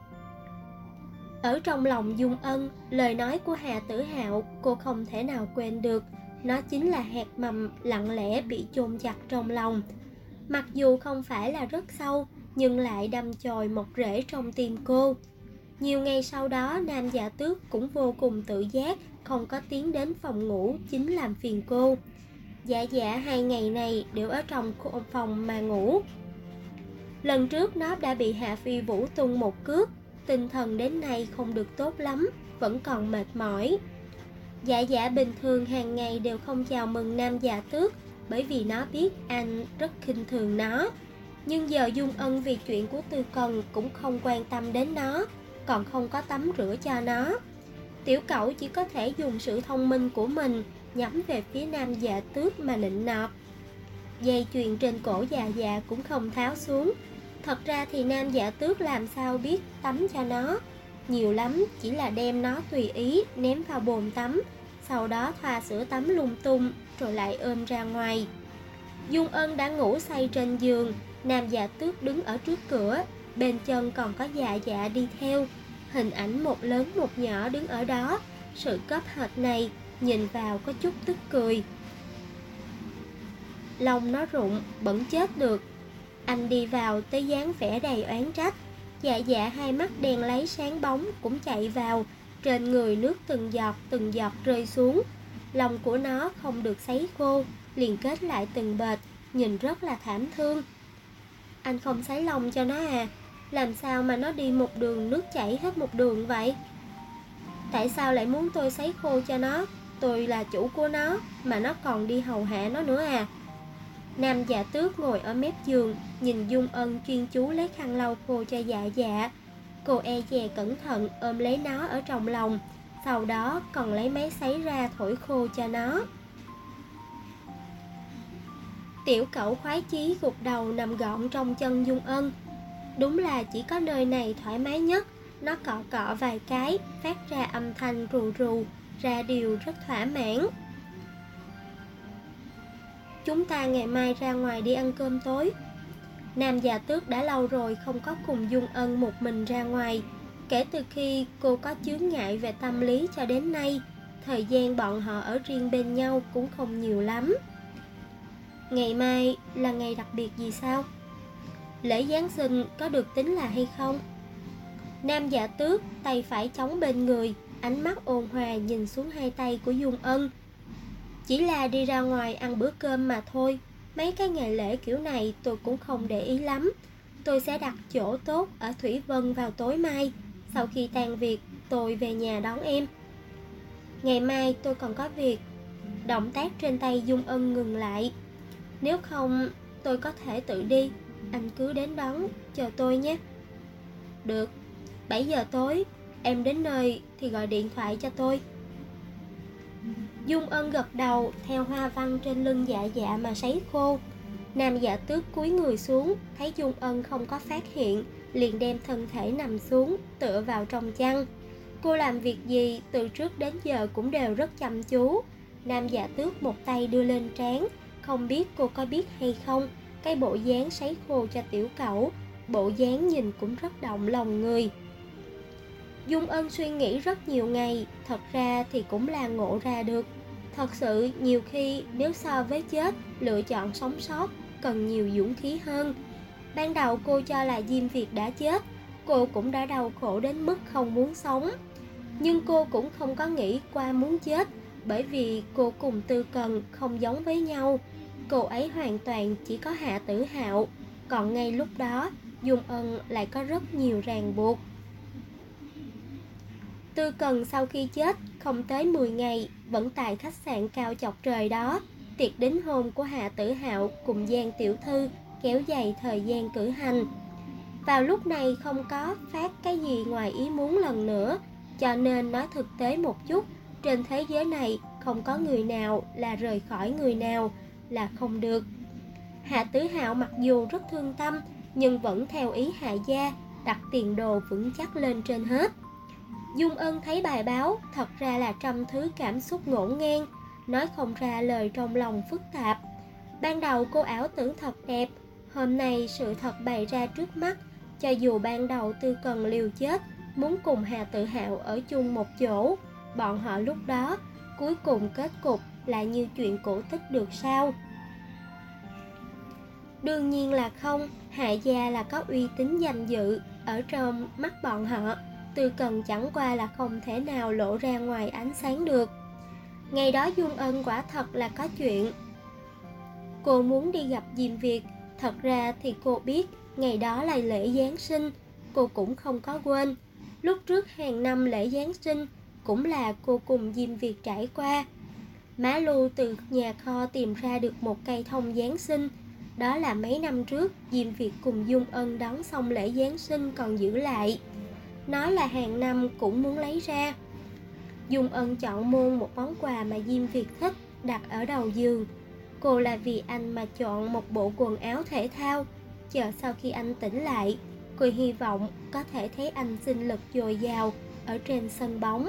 [SPEAKER 1] Ở trong lòng Dung Ân, lời nói của Hà Tử Hạo cô không thể nào quên được. Nó chính là hạt mầm lặng lẽ bị chôn chặt trong lòng. Mặc dù không phải là rất sâu, nhưng lại đâm chồi một rễ trong tim cô. Nhiều ngày sau đó, Nam Dạ Tước cũng vô cùng tự giác, không có tiến đến phòng ngủ chính làm phiền cô. Dạ dạ 2 ngày này đều ở trong phòng mà ngủ. Lần trước nó đã bị Hạ Phi Vũ tung một cước, tinh thần đến nay không được tốt lắm, vẫn còn mệt mỏi. Dạ dạ bình thường hàng ngày đều không chào mừng Nam Dạ Tước, bởi vì nó biết anh rất khinh thường nó. Nhưng giờ Dung Ân vì chuyện của Tư Cần cũng không quan tâm đến nó, còn không có tắm rửa cho nó. Tiểu cẩu chỉ có thể dùng sự thông minh của mình nhắm về phía Nam Dạ Tước mà nịnh nọt. Dây chuyền trên cổ dạ dạ cũng không tháo xuống. Thật ra thì Nam Dạ Tước làm sao biết tắm cho nó, nhiều lắm chỉ là đem nó tùy ý ném vào bồn tắm, sau đó thoa sữa tắm lung tung rồi lại ôm ra ngoài. Dung Ân đã ngủ say trên giường, Nam Dạ Tước đứng ở trước cửa, bên chân còn có dạ dạ đi theo. Hình ảnh một lớn một nhỏ đứng ở đó, sự cấp hệt này nhìn vào có chút tức cười. Lòng nó rụng, bẩn chết được. Anh đi vào tới dáng vẻ đầy oán trách. Dạ dạ hai mắt đen lấy sáng bóng cũng chạy vào, trên người nước từng giọt rơi xuống. Lòng của nó không được sấy khô, liền kết lại từng bệt, nhìn rất là thảm thương. Anh không sấy lòng cho nó à? Làm sao mà nó đi một đường nước chảy hết một đường vậy? Tại sao lại muốn tôi sấy khô cho nó? Tôi là chủ của nó, mà nó còn đi hầu hạ nó nữa à? Nam Dạ Tước ngồi ở mép giường, nhìn Dung Ân chuyên chú lấy khăn lau khô cho dạ dạ. Cô e dè cẩn thận ôm lấy nó ở trong lòng, sau đó còn lấy máy sấy ra thổi khô cho nó. Tiểu cẩu khoái chí gục đầu nằm gọn trong chân Dung Ân. Đúng là chỉ có nơi này thoải mái nhất. Nó cọ cọ vài cái, phát ra âm thanh rù rù, ra điều rất thỏa mãn. Chúng ta ngày mai ra ngoài đi ăn cơm tối. Nam Dạ Tước đã lâu rồi không có cùng Dung Ân một mình ra ngoài. Kể từ khi cô có chướng ngại về tâm lý cho đến nay, thời gian bọn họ ở riêng bên nhau cũng không nhiều lắm. Ngày mai là ngày đặc biệt gì sao? Lễ Giáng sinh có được tính là hay không? Nam Dạ Tước tay phải chống bên người, ánh mắt ôn hòa nhìn xuống hai tay của Dung Ân. Chỉ là đi ra ngoài ăn bữa cơm mà thôi. Mấy cái ngày lễ kiểu này tôi cũng không để ý lắm. Tôi sẽ đặt chỗ tốt ở Thủy Vân vào tối mai. Sau khi tan việc tôi về nhà đón em. Ngày mai tôi còn có việc. Động tác trên tay Dung Ân ngừng lại. Nếu không tôi có thể tự đi, anh cứ đến đón, chờ tôi nhé. Được, 7 giờ tối, em đến nơi thì gọi điện thoại cho tôi. Dung Ân gật đầu theo hoa văn trên lưng dạ dạ mà sấy khô. Nam Dạ Tước cúi người xuống, thấy Dung Ân không có phát hiện, liền đem thân thể nằm xuống, tựa vào trong chăn. Cô làm việc gì từ trước đến giờ cũng đều rất chăm chú. Nam Dạ Tước một tay đưa lên trán, không biết cô có biết hay không, cái bộ dáng sấy khô cho tiểu cẩu, bộ dáng nhìn cũng rất động lòng người. Dung Ân suy nghĩ rất nhiều ngày, thật ra thì cũng là ngộ ra được. Thật sự nhiều khi nếu so với chết, lựa chọn sống sót cần nhiều dũng khí hơn. Ban đầu cô cho là Diêm Việt đã chết, cô cũng đã đau khổ đến mức không muốn sống. Nhưng cô cũng không có nghĩ qua muốn chết, bởi vì cô cùng Tư Cần không giống với nhau. Cô ấy hoàn toàn chỉ có Hạ Tử Hạo, còn ngay lúc đó Dung Ân lại có rất nhiều ràng buộc. Tư Cần sau khi chết không tới 10 ngày vẫn tại khách sạn cao chọc trời đó. Tiệc đính hôn của Hạ Tử Hạo cùng Giang tiểu thư kéo dài thời gian cử hành. Vào lúc này không có phát cái gì ngoài ý muốn lần nữa, cho nên nói thực tế một chút, trên thế giới này không có người nào là rời khỏi người nào là không được. Hạ Tử Hạo mặc dù rất thương tâm, nhưng vẫn theo ý Hạ gia, đặt tiền đồ vững chắc lên trên hết. Dung Ân thấy bài báo, thật ra là trăm thứ cảm xúc ngổn ngang, nói không ra lời trong lòng phức tạp. Ban đầu cô ảo tưởng thật đẹp, hôm nay sự thật bày ra trước mắt. Cho dù ban đầu Tư Cần liều chết, muốn cùng Hạ Tử Hạo ở chung một chỗ, bọn họ lúc đó, cuối cùng kết cục là như chuyện cổ tích được sao? Đương nhiên là không, Hạ gia là có uy tín danh dự, ở trong mắt bọn họ, Tư Cần chẳng qua là không thể nào lộ ra ngoài ánh sáng được. Ngày đó Dung Ân quả thật là có chuyện. Cô muốn đi gặp Diêm Việt, thật ra thì cô biết ngày đó là lễ Giáng sinh, cô cũng không có quên. Lúc trước hàng năm lễ Giáng sinh cũng là cô cùng Diêm Việt trải qua. Má Lưu từ nhà kho tìm ra được một cây thông Giáng sinh. Đó là mấy năm trước Diêm Việt cùng Dung Ân đón xong lễ Giáng sinh còn giữ lại. Nói là hàng năm cũng muốn lấy ra. Dung Ân chọn mua một món quà mà Diêm Việt thích, đặt ở đầu giường. Cô là vì anh mà chọn một bộ quần áo thể thao. Chờ sau khi anh tỉnh lại, cô hy vọng có thể thấy anh sinh lực dồi dào ở trên sân bóng.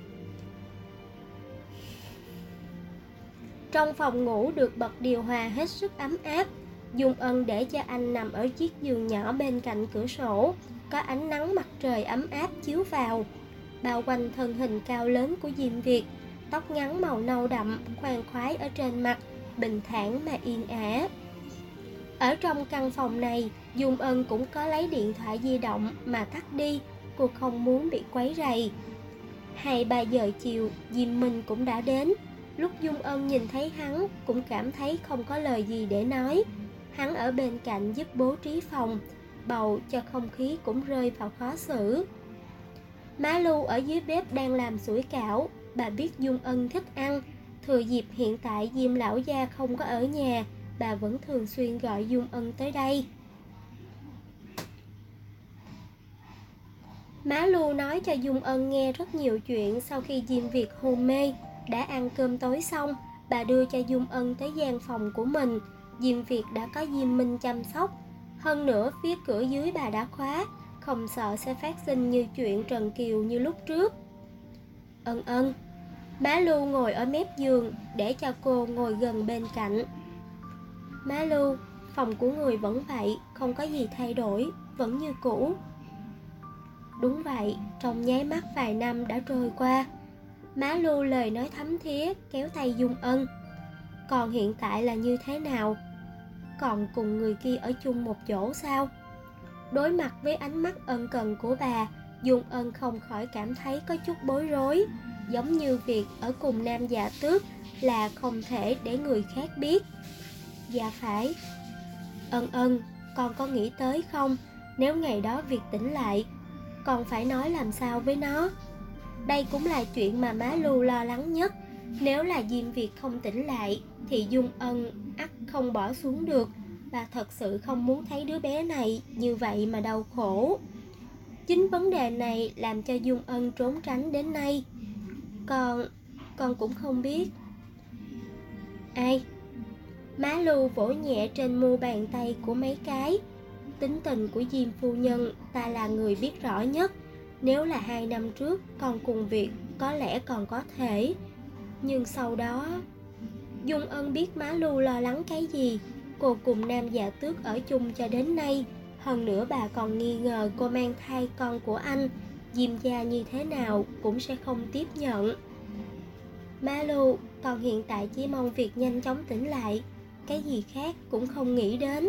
[SPEAKER 1] Trong phòng ngủ được bật điều hòa hết sức ấm áp. Dung Ân để cho anh nằm ở chiếc giường nhỏ bên cạnh cửa sổ, có ánh nắng mặt trời ấm áp chiếu vào, bao quanh thân hình cao lớn của Diêm Việt. Tóc ngắn màu nâu đậm khoan khoái ở trên mặt, bình thản mà yên ả. Ở trong căn phòng này, Dung Ân cũng có lấy điện thoại di động mà tắt đi, cô không muốn bị quấy rầy. 2-3 giờ chiều, Diêm Minh cũng đã đến. Lúc Dung Ân nhìn thấy hắn, cũng cảm thấy không có lời gì để nói. Hắn ở bên cạnh giúp bố trí phòng, bầu cho không khí cũng rơi vào khó xử. Má Lưu ở dưới bếp đang làm sủi cảo, bà biết Dung Ân thích ăn. Thừa dịp hiện tại Diêm lão gia không có ở nhà, bà vẫn thường xuyên gọi Dung Ân tới đây. Má Lưu nói cho Dung Ân nghe rất nhiều chuyện sau khi Diêm Việt hôn mê. Đã ăn cơm tối xong, bà đưa cho Dung Ân tới gian phòng của mình. Diêm Việt đã có Diêm Minh chăm sóc. Hơn nữa phía cửa dưới bà đã khóa, không sợ sẽ phát sinh như chuyện Trần Kiều như lúc trước. Ân ân. Má Lưu ngồi ở mép giường để cho cô ngồi gần bên cạnh. Má Lưu, phòng của người vẫn vậy, không có gì thay đổi, vẫn như cũ. Đúng vậy, trong nháy mắt vài năm đã trôi qua. Má Lưu lời nói thấm thía kéo tay Dung Ân. Còn hiện tại là như thế nào? Còn cùng người kia ở chung một chỗ sao? Đối mặt với ánh mắt ân cần của bà, Dung Ân không khỏi cảm thấy có chút bối rối. Giống như việc ở cùng Nam Dạ Tước là không thể để người khác biết. Dạ phải. Ân ân, con có nghĩ tới không? Nếu ngày đó Việt tỉnh lại, con phải nói làm sao với nó? Đây cũng là chuyện mà má Lưu lo lắng nhất. Nếu là Diêm Việt không tỉnh lại thì Dung Ân ắt không bỏ xuống được. Bà thật sự không muốn thấy đứa bé này như vậy mà đau khổ. Chính vấn đề này làm cho Dung Ân trốn tránh đến nay. Con cũng không biết. Ai? Má Lưu vỗ nhẹ trên mu bàn tay của mấy cái. Tính tình của Diêm phu nhân ta là người biết rõ nhất. Nếu là 2 năm trước con cùng việc có lẽ còn có thể. Nhưng sau đó... Dung Ân biết má Lưu lo lắng cái gì. Cô cùng Nam Dạ Tước ở chung cho đến nay. Hơn nữa bà còn nghi ngờ cô mang thai con của anh. Diêm gia như thế nào cũng sẽ không tiếp nhận. Má Lưu, con hiện tại chỉ mong việc nhanh chóng tỉnh lại. Cái gì khác cũng không nghĩ đến.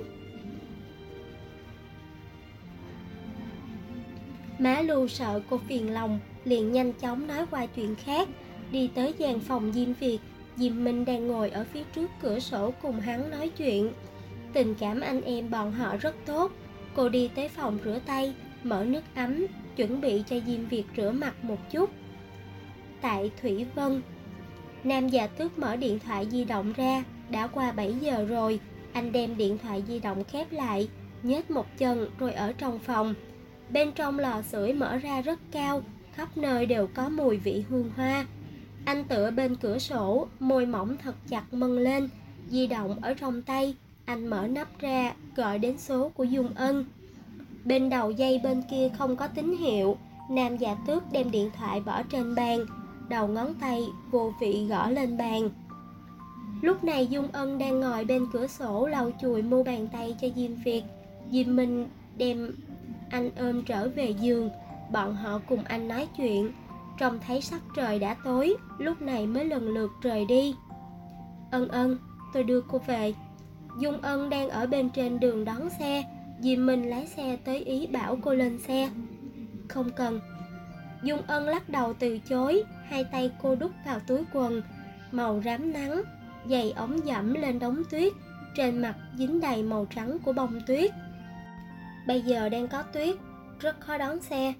[SPEAKER 1] Má Lưu sợ cô phiền lòng, liền nhanh chóng nói qua chuyện khác. Đi tới gian phòng Diêm Việt. Diêm Minh đang ngồi ở phía trước cửa sổ cùng hắn nói chuyện. Tình cảm anh em bọn họ rất tốt. Cô đi tới phòng rửa tay, mở nước ấm, chuẩn bị cho Diêm Việt rửa mặt một chút. Tại Thủy Vân, Nam Dạ Tước mở điện thoại di động ra, Đã qua 7 giờ rồi. Anh đem điện thoại di động khép lại, nhếch một chân rồi ở trong phòng. Bên trong lò sưởi mở ra rất cao, khắp nơi đều có mùi vị hương hoa. Anh tựa bên cửa sổ, môi mỏng thật chặt mân lên, di động ở trong tay. Anh mở nắp ra, gọi đến số của Dung Ân. Bên đầu dây bên kia không có tín hiệu. Nam Dạ Tước đem điện thoại bỏ trên bàn, đầu ngón tay vô vị gõ lên bàn. Lúc này Dung Ân đang ngồi bên cửa sổ lau chùi mu bàn tay cho Diêm Việt. Diêm Minh đem anh ôm trở về giường, bọn họ cùng anh nói chuyện. Trông thấy sắc trời đã tối, lúc này mới lần lượt rời đi. Ân, tôi đưa cô về. Dung Ân đang ở bên trên đường đón xe. Diêm Minh lái xe tới ý bảo cô lên xe. Không cần. Dung Ân lắc đầu từ chối. Hai tay cô đút vào túi quần màu rám nắng, giày ống dẫm lên đống tuyết, trên mặt dính đầy màu trắng của bông tuyết. Bây giờ đang có tuyết, rất khó đón xe.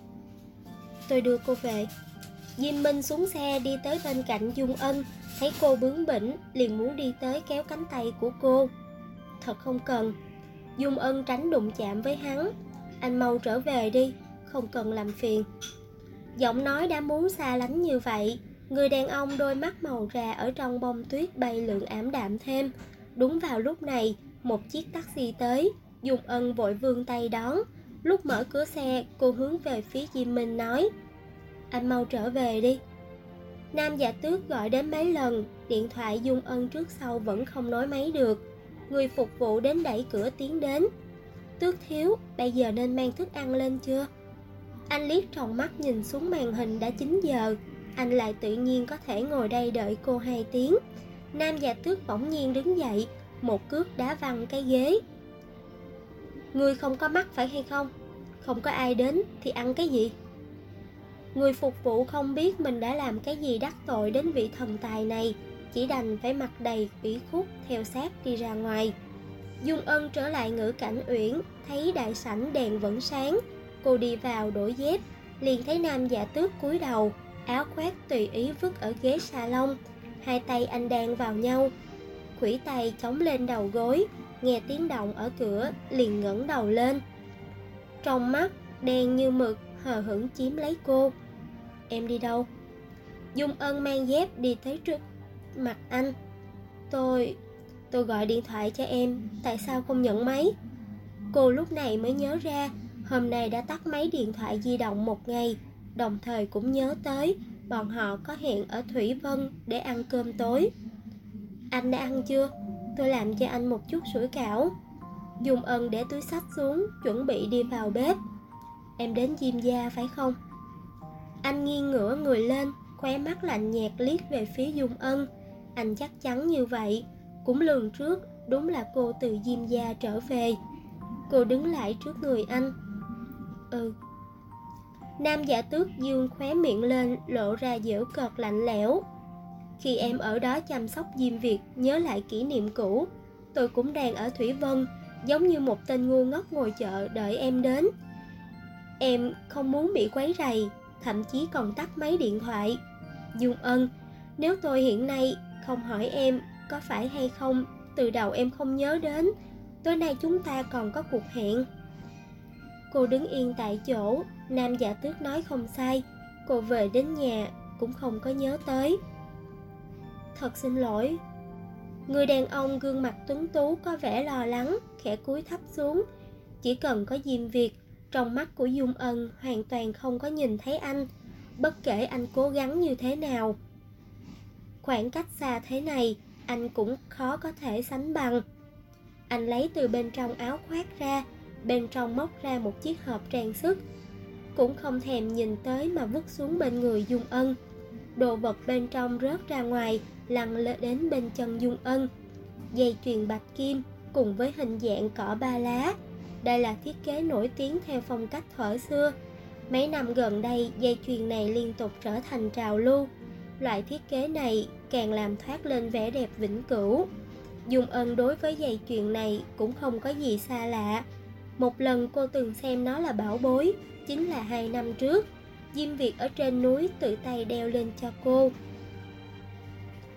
[SPEAKER 1] Tôi đưa cô về. Diêm Minh xuống xe đi tới bên cạnh Dung Ân, thấy cô bướng bỉnh, liền muốn đi tới kéo cánh tay của cô. Thật không cần. Dung Ân tránh đụng chạm với hắn. Anh mau trở về đi, không cần làm phiền. Giọng nói đã muốn xa lánh như vậy. Người đàn ông đôi mắt màu rà ở trong bông tuyết bay lượn ảm đạm thêm. Đúng vào lúc này, một chiếc taxi tới. Dung Ân vội vươn tay đón. Lúc mở cửa xe, cô hướng về phía Diêm Minh nói: Anh mau trở về đi. Nam Dạ Tước gọi đến mấy lần, điện thoại Dung Ân trước sau vẫn không nối máy được. Người phục vụ đến đẩy cửa tiến đến. Tước thiếu, bây giờ nên mang thức ăn lên chưa? Anh liếc tròng mắt nhìn xuống màn hình đã 9 giờ. Anh lại tự nhiên có thể ngồi đây đợi cô 2 tiếng. Nam Dạ Tước bỗng nhiên đứng dậy, một cước đá văng cái ghế. Người không có mắt phải hay không? Không có ai đến thì ăn cái gì? Người phục vụ không biết mình đã làm cái gì đắc tội đến vị thần tài này, chỉ đành phải mặt đầy ủy khuất theo sát đi ra ngoài. Dung Ân trở lại Ngữ Cảnh Uyển, thấy đại sảnh đèn vẫn sáng. Cô đi vào đổi dép, liền thấy Nam Dạ Tước cúi đầu, áo khoác tùy ý vứt ở ghế salon. Hai tay anh đan vào nhau, khuỷu tay chống lên đầu gối. Nghe tiếng động ở cửa, liền ngẩng đầu lên. Trong mắt đen như mực, hờ hững chiếm lấy cô. Em đi đâu? Dung Ân mang dép đi tới trước mặt anh. Tôi gọi điện thoại cho em, tại sao không nhận máy? Cô lúc này mới nhớ ra, hôm nay đã tắt máy điện thoại di động một ngày. Đồng thời cũng nhớ tới bọn họ có hẹn ở Thủy Vân để ăn cơm tối. Anh đã ăn chưa? Tôi làm cho anh một chút sủi cảo. Dung Ân để túi xách xuống, chuẩn bị đi vào bếp. Em đến Diêm gia phải không? Anh nghiêng ngửa người lên, khóe mắt lạnh nhạt liếc về phía Dung Ân. Anh chắc chắn như vậy, cũng lường trước, đúng là cô từ Diêm gia trở về. Cô đứng lại trước người anh. Nam Dạ Tước dương khóe miệng lên, lộ ra giễu cợt lạnh lẽo. Khi em ở đó chăm sóc Diêm Việt, nhớ lại kỷ niệm cũ. Tôi cũng đang ở Thủy Vân, giống như một tên ngu ngốc ngồi chợ đợi em đến. Em không muốn bị quấy rầy, thậm chí còn tắt máy điện thoại. Dung Ân, nếu tôi hiện nay không hỏi em có phải hay không, từ đầu em không nhớ đến. Tối nay chúng ta còn có cuộc hẹn. Cô đứng yên tại chỗ. Nam Dạ Tước nói không sai, cô về đến nhà cũng không có nhớ tới. Thật xin lỗi. Người đàn ông gương mặt tuấn tú có vẻ lo lắng, khẽ cúi thấp xuống. Chỉ cần có Diêm Việt, trong mắt của Dung Ân hoàn toàn không có nhìn thấy anh, bất kể anh cố gắng như thế nào. Khoảng cách xa thế này, anh cũng khó có thể sánh bằng. Anh lấy từ bên trong áo khoác ra, bên trong móc ra một chiếc hộp trang sức, cũng không thèm nhìn tới mà vứt xuống bên người Dung Ân. Đồ vật bên trong rớt ra ngoài, lăn lên đến bên chân Dung Ân. Dây chuyền bạch kim cùng với hình dạng cỏ ba lá. Đây là thiết kế nổi tiếng theo phong cách thuở xưa. Mấy năm gần đây, dây chuyền này liên tục trở thành trào lưu. Loại thiết kế này càng làm thoát lên vẻ đẹp vĩnh cửu. Dung Ân đối với dây chuyền này cũng không có gì xa lạ. Một lần cô từng xem nó là bảo bối, chính là 2 năm trước. Diêm Việt ở trên núi tự tay đeo lên cho cô.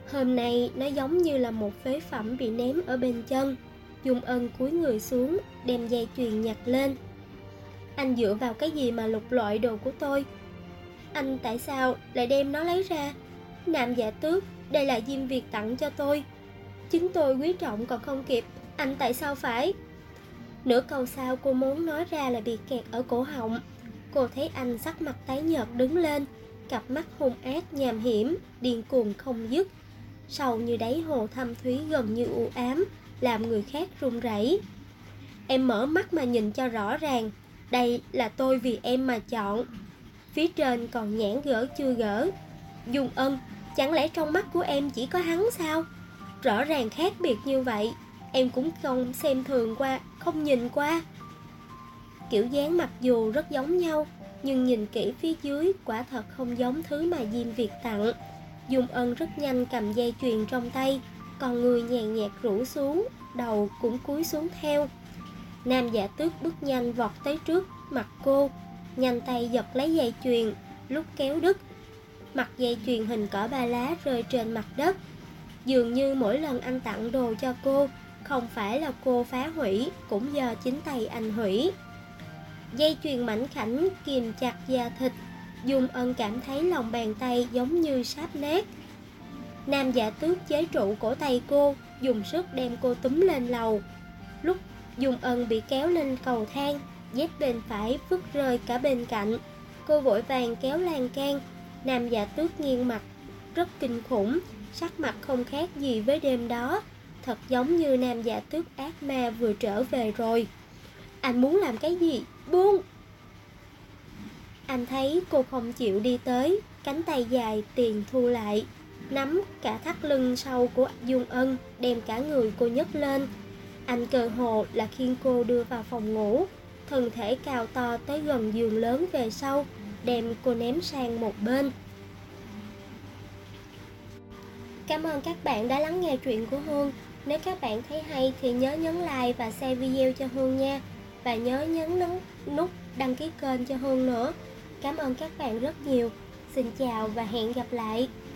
[SPEAKER 1] Hôm nay nó giống như là một phế phẩm bị ném ở bên chân. Dung Ân cúi người xuống, đem dây chuyền nhặt lên. Anh dựa vào cái gì mà lục lọi đồ của tôi? Anh tại sao lại đem nó lấy ra? Nam Dạ Tước, đây là Diêm Việt tặng cho tôi. Chính tôi quý trọng còn không kịp, anh tại sao phải? Nửa câu sau cô muốn nói ra là bị kẹt ở cổ họng. Cô thấy anh sắc mặt tái nhợt đứng lên, cặp mắt hung ác nham hiểm, điên cuồng không dứt. Sâu như đáy hồ thâm thúy gần như u ám, làm người khác run rẩy. Em mở mắt mà nhìn cho rõ ràng, đây là tôi vì em mà chọn. Phía trên còn nhãn gỡ chưa gỡ. Dung Ân, chẳng lẽ trong mắt của em chỉ có hắn sao? Rõ ràng khác biệt như vậy, em cũng không xem thường qua, không nhìn qua. Kiểu dáng mặc dù rất giống nhau, nhưng nhìn kỹ phía dưới quả thật không giống thứ mà Diêm Việt tặng. Dung Ân rất nhanh cầm dây chuyền trong tay, còn người nhàn nhạt rũ xuống, đầu cũng cúi xuống theo. Nam Dạ Tước bước nhanh vọt tới trước mặt cô, nhanh tay giật lấy dây chuyền, lúc kéo đứt, mặt dây chuyền hình cỏ ba lá rơi trên mặt đất. Dường như mỗi lần anh tặng đồ cho cô, không phải là cô phá hủy, cũng do chính tay anh hủy. Dây chuyền mảnh khảnh kìm chặt da thịt, Dung Ân cảm thấy lòng bàn tay giống như sáp nát. Nam Dạ Tước chế trụ cổ tay cô, dùng sức đem cô túm lên lầu. Lúc Dung Ân bị kéo lên cầu thang, dép bên phải vứt rơi cả bên cạnh. Cô vội vàng kéo lan can. Nam Dạ Tước nghiêng mặt, rất kinh khủng, sắc mặt không khác gì với đêm đó. Thật giống như Nam Dạ Tước ác ma vừa trở về rồi. Anh muốn làm cái gì? Buông! Anh thấy cô không chịu đi tới, cánh tay dài tiền thu lại, nắm cả thắt lưng sau của Dung Ân, đem cả người cô nhấc lên. Anh cơ hồ là khiêng cô đưa vào phòng ngủ, thân thể cao to tới gần giường lớn về sau, đem cô ném sang một bên. Cảm ơn các bạn đã lắng nghe truyện của Hương. Nếu các bạn thấy hay thì nhớ nhấn like và share video cho Hương nha. Và nhớ nhấn nút đăng ký kênh cho Hương nữa. Cảm ơn các bạn rất nhiều. Xin chào và hẹn gặp lại.